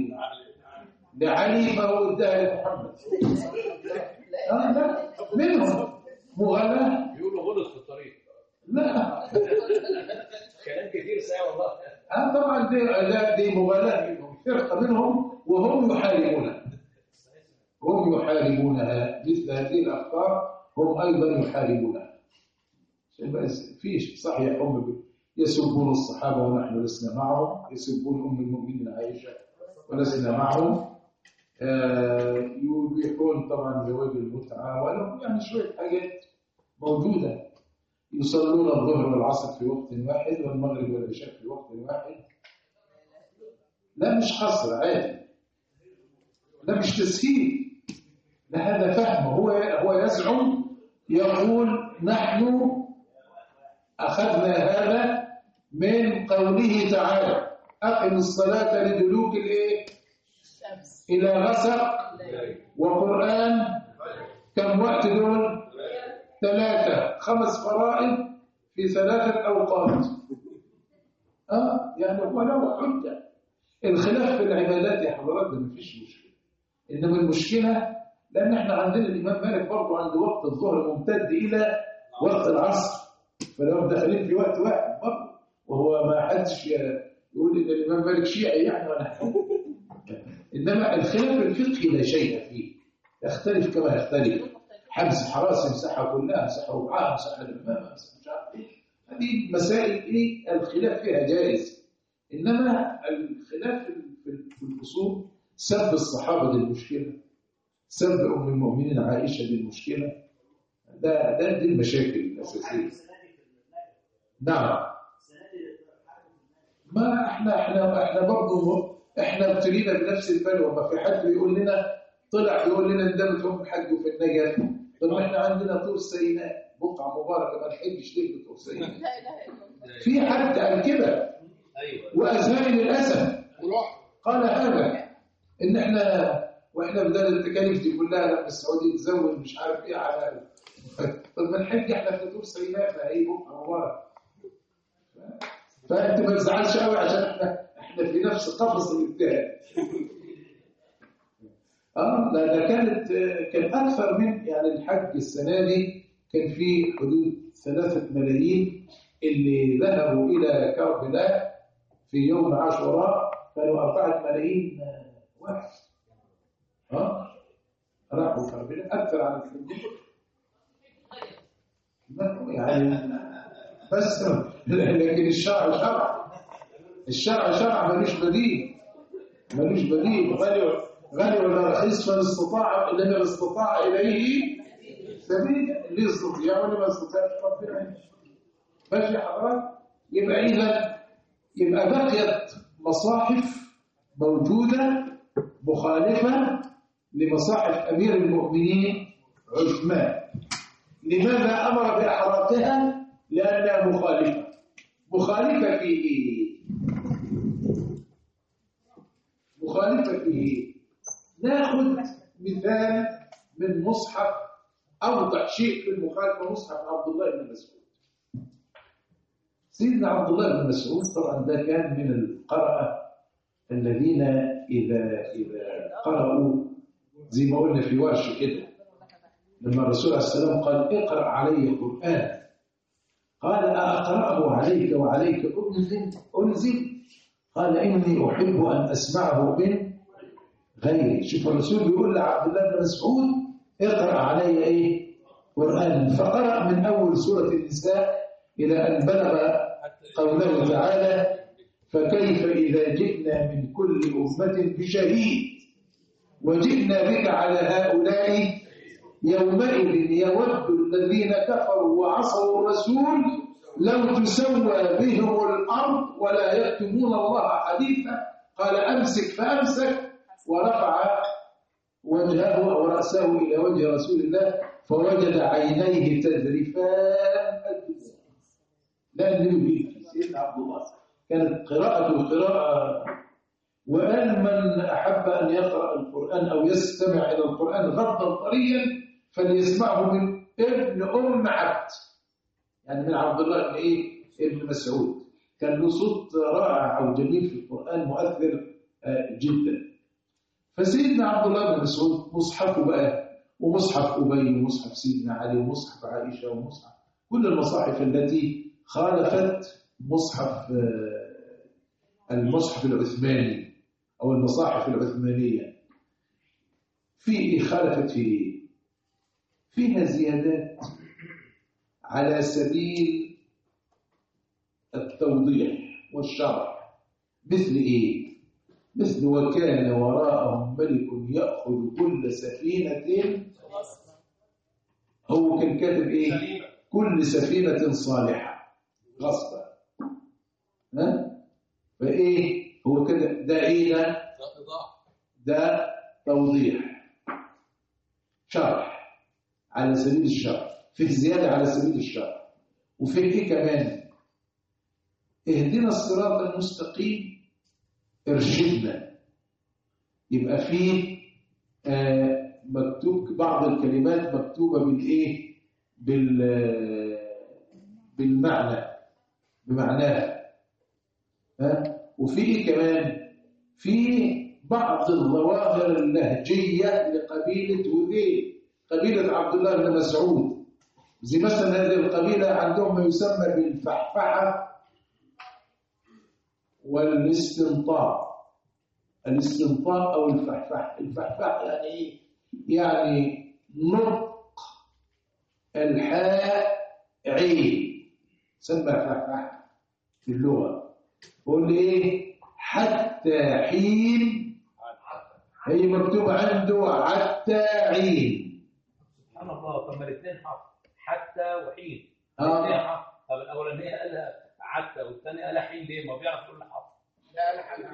لعلي فهو اداها لمحمد. آه لا منهم مغالاة، بيقولوا غلط في الطريق. لا كلام كتير ساعة والله. آه طبعا دي لا دي مغالاة منهم، فرقة منهم وهم يحاربونها. هم يحاربونها، مثل هذه الأفكار هم أيضا يحاربونها. فيش صحيح هم يسبون الصحابة ونحن لسنا معهم، يسبون أم المؤمنين عائشة ولسنا معهم، آه يبيحون طبعا زواج المتعة، ولهم يعني شوية حاجات موجودة. يصلون الظهر والعصر في وقت واحد والمغرب والعشاء في وقت واحد. لا مش حصر، عادي، لا مش تسهيل، لا هذا فهم. هو هو يزعم يقول نحن أخذنا هذا من قوله تعالى أقم الصلاة لدلوك الإيه؟ إلى غسق وقرآن كم وقت دول؟ ثلاثة، خمس فرائض في ثلاثة أوقات. آه يعني ولو حجة. الخلاف في العبادات يا حضرات ده مفيش مشكلة، إنما المشكلة لأن احنا عندنا الإمام مالك برضه عند وقت الظهر ممتد إلى وقت العصر، فلو داخلين في وقت واحد برضه، وهو ما حدش يقول إن الإمام مالك شيعي يعني ولا حاجة. إنما الخلاف الفقهي لا شيء فيه، يختلف كما يختلف. حبس حراسة مساحة كلها، مساحة ربعها، مساحة الإمامة، مش عارف إيه. هذه مسائل إيه الخلاف فيها جائز. إنما الخلاف في الأصول سب الصحابة دي المشكلة، سب أم المؤمنين عائشة دي المشكلة، ده ده دي المشاكل الأساسية. نعم. ما احنا احنا احنا برضه احنا ابتلينا بنفس البلوى. ما في حد يقول لنا طلع يقول لنا اندمتهم حجوا في النجف. طب احنا عندنا طور سيناء بقعة مباركة، ما نحجش ليه بطور سيناء؟ لا اله الا الله. في حد قال كده وأزهري للأسف قال هذا إن إحنا وإحنا بدل التكاليف دي كلها لما السعودية تزود مش عارف إيه على طب ما نحج إحنا في طور سيناء فهي بقعة مباركة. فأنت ما تزعلش قوي عشان إحنا إحنا في نفس قفص الاتهام. اه لا ده كانت كان اكثر من يعني الحج السنه دي كان في حدود ثلاثة ملايين اللي ذهبوا الى كربلاء في يوم عاشوراء، كانوا أربعة ملايين واحد. ها راحوا كربلاء اكثر عن الحج يعني. بس لكن الشرع شرع، الشرع شرع ملوش بديل، ملوش بديل. غالي غني ولا رخيص فمن استطاع لمن استطاع إليه سبيلا، اللي يستطيع واللي ما يستطيعش ربنا. ماشي يا حضرات؟ يبقى إذا يبقى بقيت مصاحف موجودة مخالفة لمصاحف أمير المؤمنين عثمان. لماذا أمر بإحراقها؟ لأنها مخالفة. مخالفة في إيه؟ مخالفة في إيه؟ ناخذ مثال من مصحف أوضح شيء في المخالفة، مصحف عبد الله بن مسعود. سيدنا عبد الله بن مسعود طبعا ده كان من القرأة الذين إذا إذا قرأوا زي ما قلنا في ورش كده، لما الرسول عليه السلام قال اقرأ علي قرآن، قال أقرأه عليك وعليك أنزل أنزل قال إني أحب أن أسمعه من غيري. شوف الرسول بيقول لعبد الله بن مسعود اقرأ علي ايه قرآن، فقرأ من أول سورة النساء إلى أن بلغ قوله تعالى فكيف إذا جئنا من كل أمة بشهيد وجئنا بك على هؤلاء يومئذ يود الذين كفروا وعصوا الرسول لو تسوى بهم الأرض ولا يكتمون الله حديثا قال أمسك فأمسك ورفع وجهه أو رأسه إلى وجه رسول الله فوجد عينيه تذرفان الدموع. لا نبي سيدنا عبد الله كانت قراءته قراءة. وقال من أحب أن يقرأ القرآن أو يستمع إلى القرآن غضا طريا فليسمعه من ابن أم عبد، يعني من عبد الله بن إيه ابن مسعود. كان له صوت رائع أو جميل في القرآن مؤثر جدا. فسيدنا عبد الله بن مسعود مصحفه بقى ومصحف أبي ومصحف سيدنا علي ومصحف عائشة ومصحف كل المصاحف التي خالفت مصحف المصحف العثماني أو المصاحف العثمانية. في خالفت في إيه؟ فيها زيادات على سبيل التوضيح والشرح. مثل إيه؟ مثل وكان وراءهم ملك يأخذ كل سفينة. هو كان كاتب إيه؟ كل سفينة صالحة غصبا. ها؟ فإيه؟ هو كده ده إيه ده؟ ده توضيح شرح على سبيل الشرح، في زيادة على سبيل الشرح. وفي إيه كمان؟ اهدنا الصراط المستقيم، ارشدنا. يبقى فيه آه مكتوب بعض الكلمات مكتوبة بالإيه؟ بال بالمعنى بمعناها. ها؟ وفي إيه كمان؟ في بعض الظواهر اللهجية لقبيلة هذيل، قبيلة عبد الله بن مسعود. زي مثلا هذه القبيلة عندهم ما يسمى بالفحفحة والاستنطاق. الاستنطاق أو الفحفحة. الفحفحة يعني إيه؟ يعني نطق الحاء عين، سمى فحفحة في اللغة. قول إيه؟ حتى حين، هي مكتوب عنده حتى عين. سبحان الله. طب ما الاثنين حرف، حتى وحين. آه. الاثنين حرف. طب الاولانيه قالها حتى والثانيه قالها حين، ليه؟ ما بيعرف كل حرف. لا لا حاجة.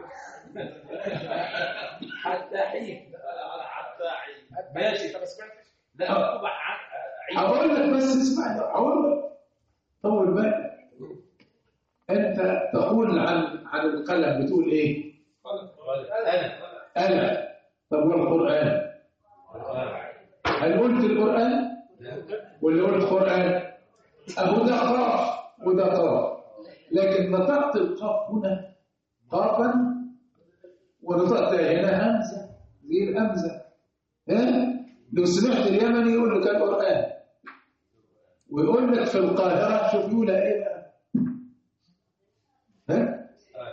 حتى حين. حتى عين. ماشي. طب سمعتش؟ لا مكتوب عين. هقول لك بس اسمعني، هقول لك طول بالك. انت تقول عن عن القلم بتقول ايه؟ انا انا. طب والقران؟ هل قلت القران واللي قلت قران؟ اهو ده قاف وده قاف، لكن نطقت القاف هنا قافا ونطقت هنا همزه زي الهمزه. ها؟ لو سمعت اليمني يقول لك القران، ويقول لك في القاهره شوف يقول ايه بقى. ها؟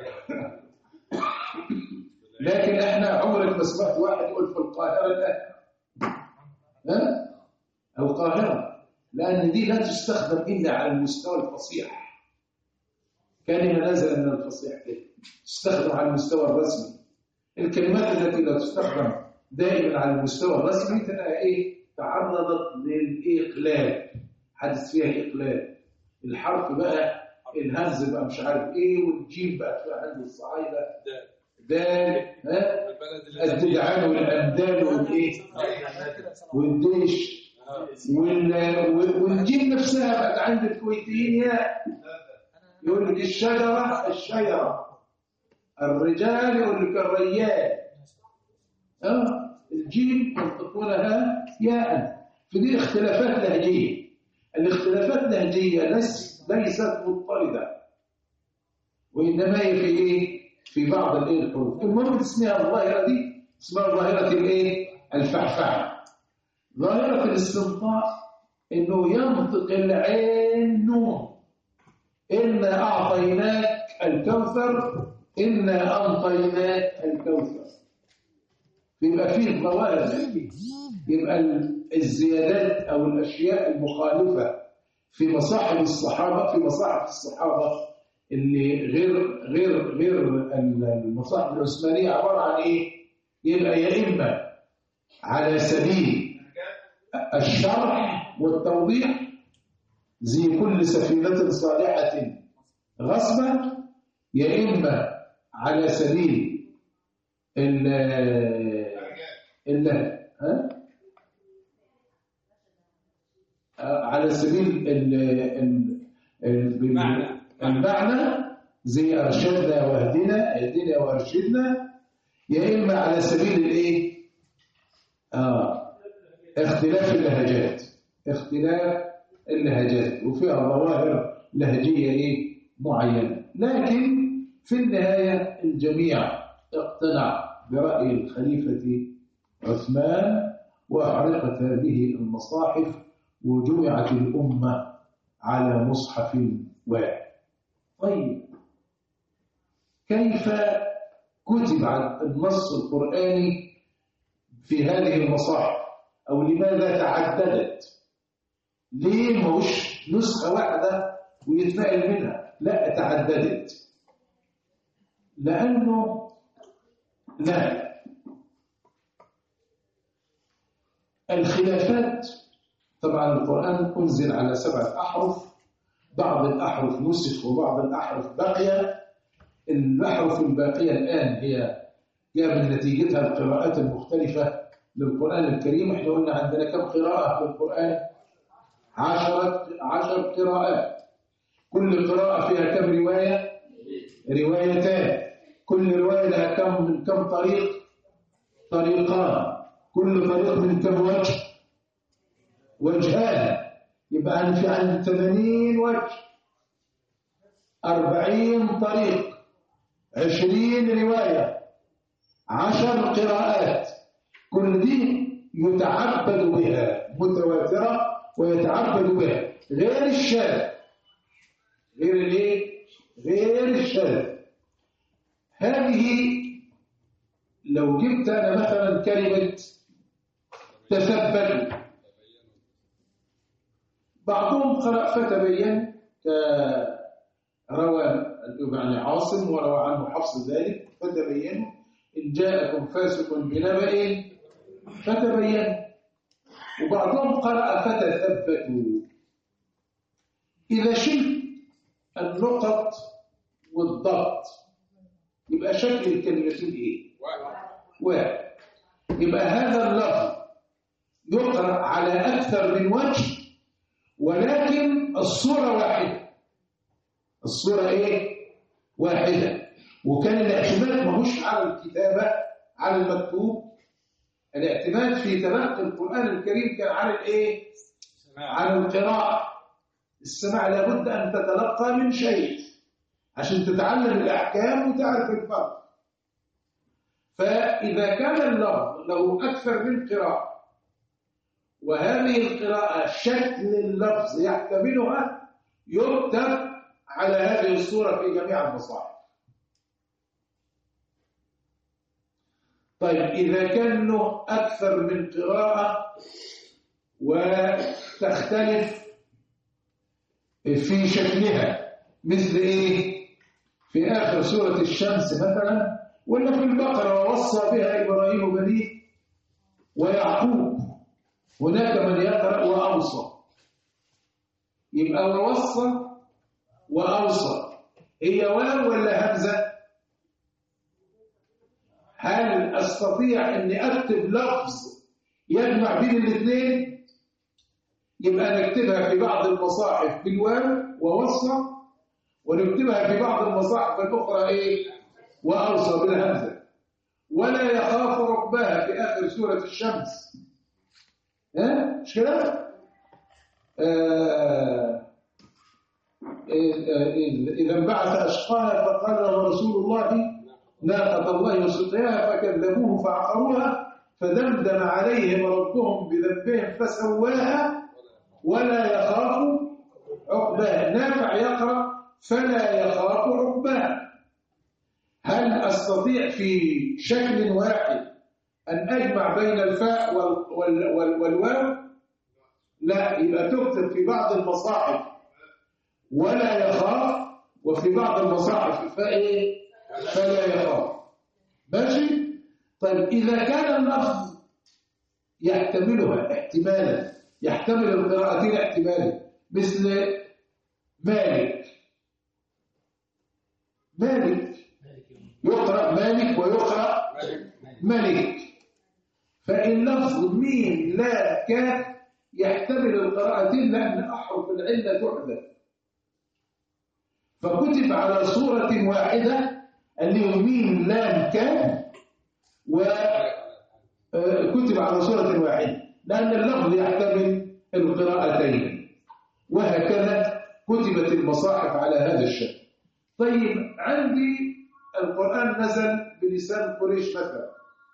لكن احنا عمرك ما سمعت واحد يقول في القاهره لا. ها؟ القاهره، لان دي لا تستخدم الا على المستوى الفصيح. كلمه نازله من الفصيح كده تستخدم على المستوى الرسمي. الكلمات التي لا تستخدم دائما على المستوى الرسمي تبقى ايه؟ تعرضت للاقلاب، حدث فيها اقلاب. الحرف بقى الهمز بقى مش عارف ايه، والجيم بقى فيها عند الصعايده دال. ها؟ الددعان والأندال والإيه والديش والجيم نفسها بقت عند الكويتيين يقول لك الشجرة الشجرة، الرجال يقول لك الريال. اه الجيم ينطقونها ياء. فدي اختلافات لهجية. الاختلافات اللهجية ليست مضطردة، وإنما هي في إيه؟ في بعض الايه الحروف. المهم اسمها الظاهره دي اسمها ظاهره الايه؟ الفحفحه. ظاهره الاستنطاق انه ينطق العين نون. انا اعطيناك الكوثر، انا انطيناك الكوثر. يبقى فيه ظواهر دي. يبقى الزيادات او الاشياء المخالفه في مصاحف الصحابه في مصاحف الصحابه اللي غير غير غير المصاحف العثمانيه عباره عن ايه؟ يبقى يا اما على سبيل الشرح والتوضيح زي كل سفينه صالحه غصبا، يا اما على سبيل ال ال ها على سبيل ال ال المعنى زي أرشدنا واهدنا، اهدنا وارشدنا، يا إما على سبيل الإيه؟ آه اختلاف اللهجات. اختلاف اللهجات وفيها ظواهر لهجية إيه؟ معينة. لكن في النهاية الجميع اقتنع برأي الخليفة عثمان وأحرقت هذه المصاحف وجمعت الأمة على مصحف واحد. طيب كيف كتب النص القرآني في هذه المصاحف؟ أو لماذا تعددت؟ ليه مش نسخة واحدة ويتنقل منها؟ لا، تعددت لأنه لا الخلافات. طبعا القرآن أنزل على سبعة أحرف، بعض الأحرف نسخ وبعض الأحرف بقي. الأحرف الباقية الآن هي جاء من نتيجتها القراءات المختلفة للقرآن الكريم. احنا قلنا عندنا كم قراءة للقرآن؟ عشرة عشر قراءات. كل قراءة فيها كم رواية؟ روايتان. كل رواية لها كم من كم طريق؟ طريقان. كل طريق من كم وجه؟ وجهان. يبقى عن في عن ثمانين وجه، أربعين طريق، عشرين رواية، عشر قراءات. كل دي يتعبد بها متواترة ويتعبد بها، غير الشاذ. غير الايه؟ غير الشاذ. هذه لو جبت أنا مثلا كلمة تثبتوا، بعضهم قرأ فتبين كروى يعني عاصم وروى عنه حفص ذلك، فتبينوا إن جاءكم فاسق بنبأ فتبينوا. وبعضهم قرأ فتثبتوا. إذا شلت النقط والضبط يبقى شكل الكلمتين إيه؟ واحد. يبقى هذا اللفظ يقرأ على أكثر من وجه، ولكن الصورة واحدة. الصورة إيه؟ واحدة. وكان الاعتماد ماهوش على الكتابة على المكتوب، الاعتماد في تلقي القرآن الكريم كان على الإيه؟ على القراءة. السماع لابد أن تتلقى من شيء عشان تتعلم الأحكام وتعرف الفرق. فإذا كان اللفظ له أكثر من قراءة وهذه القراءة شكل اللفظ يحتملها، يكتب على هذه الصورة في جميع المصاحف. طيب إذا كان له أكثر من قراءة وتختلف في شكلها، مثل إيه؟ في آخر سورة الشمس مثلا، ولا في البقرة ووصى بها إبراهيم بنيه ويعقوب. هناك من يقرأ وأوصى، يبقى ووصى وأوصى هي واو ولا همزة؟ هل أستطيع أني أكتب لفظ يجمع بين الاثنين؟ يبقى نكتبها في بعض المصاحف بالواو ووصى، ونكتبها في بعض المصاحف الأخرى إيه؟ وأوصى بالهمزة. ولا يخاف ربها في آخر سورة الشمس. ها؟ مش كده؟ آه إذا انبعث أشقاها فقال له رسول الله ناقة الله وسقياها فكذبوه فعقروها فدمدم عليهم ربهم بذنبهم فسواها ولا يخاف عقباها. نافع يقرأ فلا يخاف عقباها. هل أستطيع في شكل واحد أن أجمع بين الفاء والواو؟ لا، يبقى تكتب في بعض المصاحف ولا يخاف، وفي بعض المصاحف فإيه؟ فلا يخاف. ماشي؟ طيب إذا كان اللفظ يحتملها احتمالا، يحتمل القراءتين احتمالا، مثل مالك. مالك يقرأ مالك ويقرأ ملك. فإن لفظ ميم لا كاف يحتمل القراءتين لأن أحرف العلة تحذف، فكتب على صورة واحدة اللي هو ميم لام كاف، وكتب على صورة واحدة لأن اللفظ يحتمل القراءتين. وهكذا كتبت المصاحف على هذا الشكل. طيب عندي القرآن نزل بلسان قريش مثلا،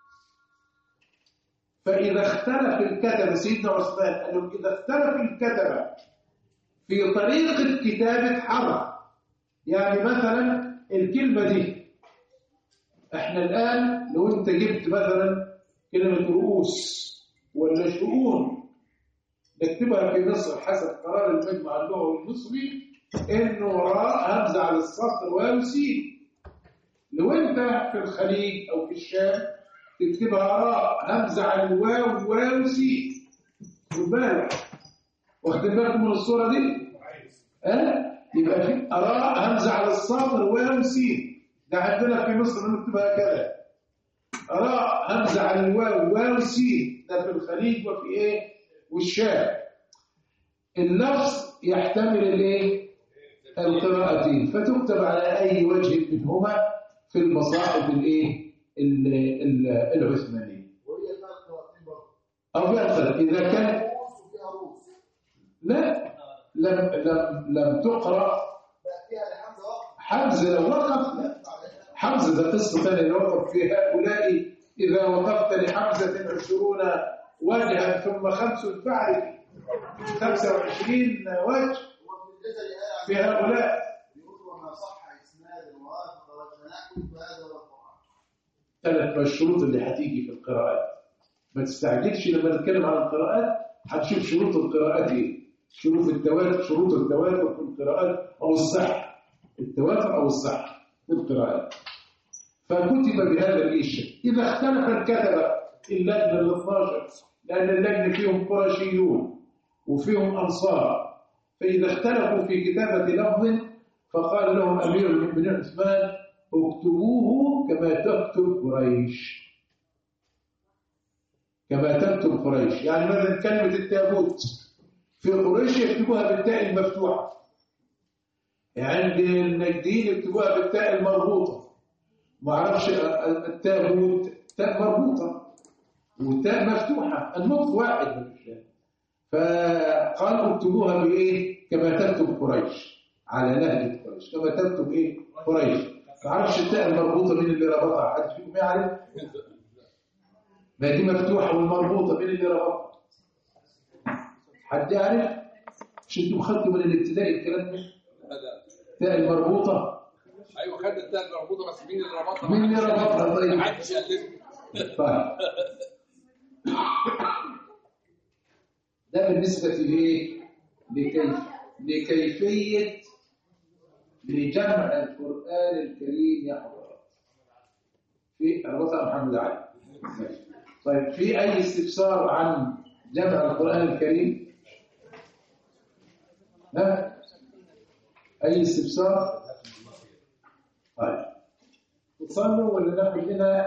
فإذا اختلف الكتبة، سيدنا عثمان قال لهم إذا اختلف الكتبة في طريقة كتابة حرف، يعني مثلا الكلمة دي احنا الآن لو انت جبت مثلا كلمة رؤوس ولا شؤون نكتبها في مصر حسب قرار المجمع اللغوي المصري إنه راء همزة على السطر واو سين. لو أنت في الخليج أو في الشام تكتبها راء همزة على الواو واو سين. خد بالك، واخدين بالكم من الصورة دي؟ ها؟ يبقى في راء همزة على السطر واو سين، ده عندنا في مصر نكتبها كده راء همزة على الواو واو سين، ده في الخليج وفي ايه؟ والشام. اللفظ يحتمل الايه؟ القراءتين، فتكتب على اي وجه منهما في المصاحف الايه؟ العثمانية. وهي فيها القراءتين برضه. او فيها اذا كان روس وفيها روس. لا لم لم لم تقرأ بقى فيها الحمزة واحدة. حمزة لو وقف لا حمزة ده قصة ثانية لو وقف في هؤلاء إذا وقفت لحمزة عشرون وجها ثم خمس فعل خمسة وعشرين وجه وفي الجزر آية في هؤلاء يقول وما صح إسناد ووافق وتناقض فهذا هو القرآن. ثلاث من الشروط اللي هتيجي في القراءات. ما تستعجلش لما نتكلم عن القراءات هتشوف شروط القراءات ايه؟ شروط التواتر شروط التواتر في القراءات أو الصح التواتر أو الصح في القراءات. فكتب بهذا الشيء. إذا اختلف الكتبة اللجنة ال اثناشر لأن اللجنة فيهم قرشيون وفيهم أنصار، فإذا اختلفوا في كتابة لفظ فقال لهم أمير المؤمنين عثمان اكتبوه كما تكتب قريش كما تكتب قريش. يعني مثلا كلمة التابوت في قريش يكتبوها بالتاء المفتوحة، عند النجدين يكتبوها بالتاء المربوطة. ما اعرفش التابوت تاء مربوطة وتاء مفتوحة، النطق واحد مفيش. فقال اكتبوها بايه؟ كما تكتب قريش، على لهجة قريش كما تكتب ايه؟ قريش. ما اعرفش التاء المربوطة مين اللي ربطها؟ حد فيكم يعرف؟ ما دي مفتوحة والمربوطة مين اللي ربطها؟ حد يعرف؟ مش انتم خدتوا من الابتدائي الكلام ده؟ التاء المربوطة. ايوه خدت التاء المربوطه، بس مين اللي ربطها؟ مين اللي ربطها؟ طيب محدش قلدني. طيب ده بالنسبة لإيه؟ لكيف لكيفية لجمع القرآن الكريم يا حضرات. في الوطن محمد علي. طيب في أي استفسار عن جمع القرآن الكريم؟ ها؟ أي استفسار؟ طيب تصلوا ولا ناخد لنا؟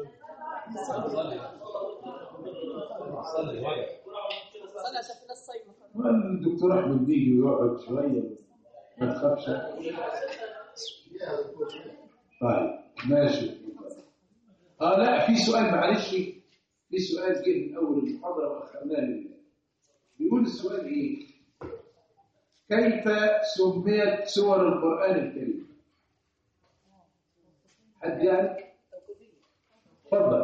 صلي واجب. صلى عشان في ناس صايمه. الدكتور أحمد بيجي ويقعد شوية ما تخافش. طيب ماشي. اه لا في سؤال معلش، في سؤال جه من اول المحاضره واخرناه لله. بيقول السؤال ايه؟ كيف سميت سور القران الكريم؟ حد يعرف؟ تفضل.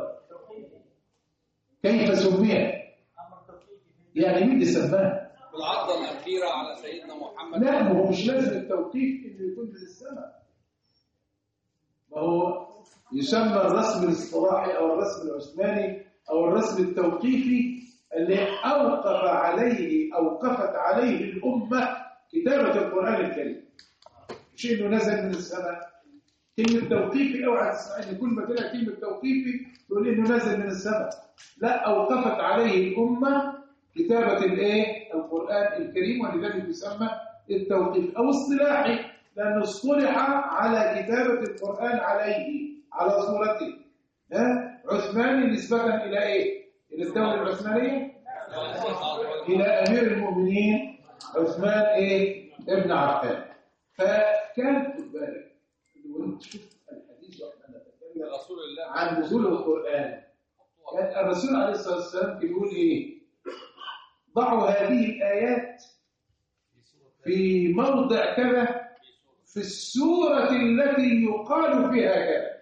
كيف سميت؟ يعني مين اللي سماها؟ بالعرضه الاخيره على سيدنا محمد. لا ما هو مش لازم التوقيف انه يكون من السماء. ما هو يسمى الرسم الاصطلاحي او الرسم العثماني او الرسم التوقيفي اللي اوقف عليه اوقفت عليه الامه كتابه القران الكريم. مش انه نزل من السماء. كلمه توقيفي اوعى تسمع ان كل ما تلاقي كلمه توقيفي تقول انه نزل من السماء. لا، اوقفت عليه الامه كتابه الايه؟ القران الكريم، ولذلك يسمى التوقيف او اصطلاحي لانه اصطلح على كتابه القران عليه على صورته. ها؟ عثماني نسبه الى ايه؟ الى الدوله العثمانيه؟ الى امير المؤمنين عثمان ايه؟ ابن عفان. فكان خد بالك لو شفت الحديث واحنا نتكلم رسول الله عن نزول القران، كان الرسول عليه الصلاه والسلام بيقول ايه؟ ضعوا هذه الايات في موضع كذا في السوره التي يقال فيها كذا،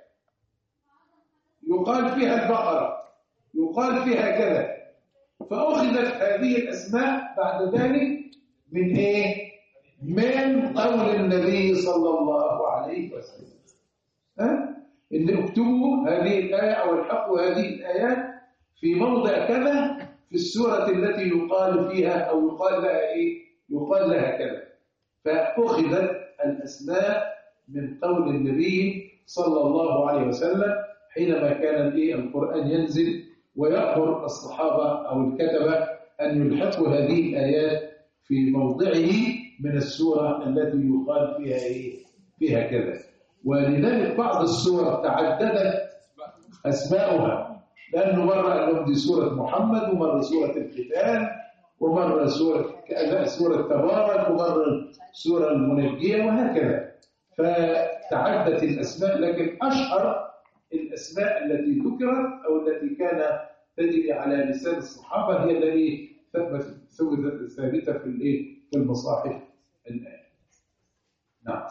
يقال فيها البقره، يقال فيها كذا. فاخذت هذه الاسماء بعد ذلك من ايه؟ من قول النبي صلى الله عليه وسلم. ها؟ ان اكتبوا هذه الايه او الحقوا هذه الايات في موضع كذا في السورة التي يقال فيها أو يقال لها إيه؟ يقال لها كذا. فأخذت الأسماء من قول النبي صلى الله عليه وسلم حينما كان الإيه؟ القرآن ينزل ويأمر الصحابة أو الكتبة أن يلحقوا هذه الآيات في موضعه من السورة التي يقال فيها إيه؟ فيها كذا. ولذلك بعض السور تعددت أسماؤها، لأنه مرة قال لهم دي سورة محمد، ومرة سورة القتال، ومرة سورة لا سورة تبارك، ومرة سورة المنجية، وهكذا. فتعدت الأسماء، لكن أشهر الأسماء التي ذكرت أو التي كان تجري على لسان الصحابة هي التي ثبتت ثابتة في الإيه؟ في المصاحف الآن. نعم.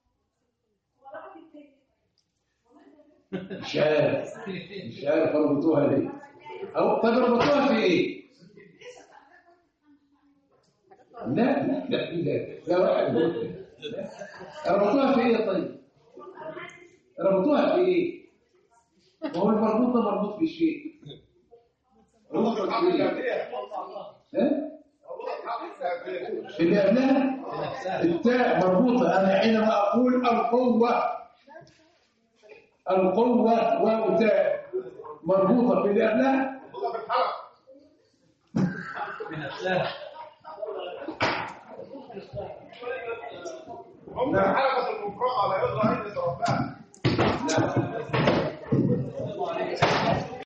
مش عارف مش عارف ربطوها ليه، أو طب ربطوها في إيه؟ لا لا لا لا لا واحد ربطوها في إيه طيب؟ ربطوها في إيه؟ وهو المربوط ده مربوط في شيء. ربط في إيه؟ ها؟ اللي قبلها التاء مربوطة. أنا حينما أقول القوة، القوة واو تاء مربوطة في اللي قبلها بنفسها. هم حركة المفرغة لا يرضى أن يتربها. لا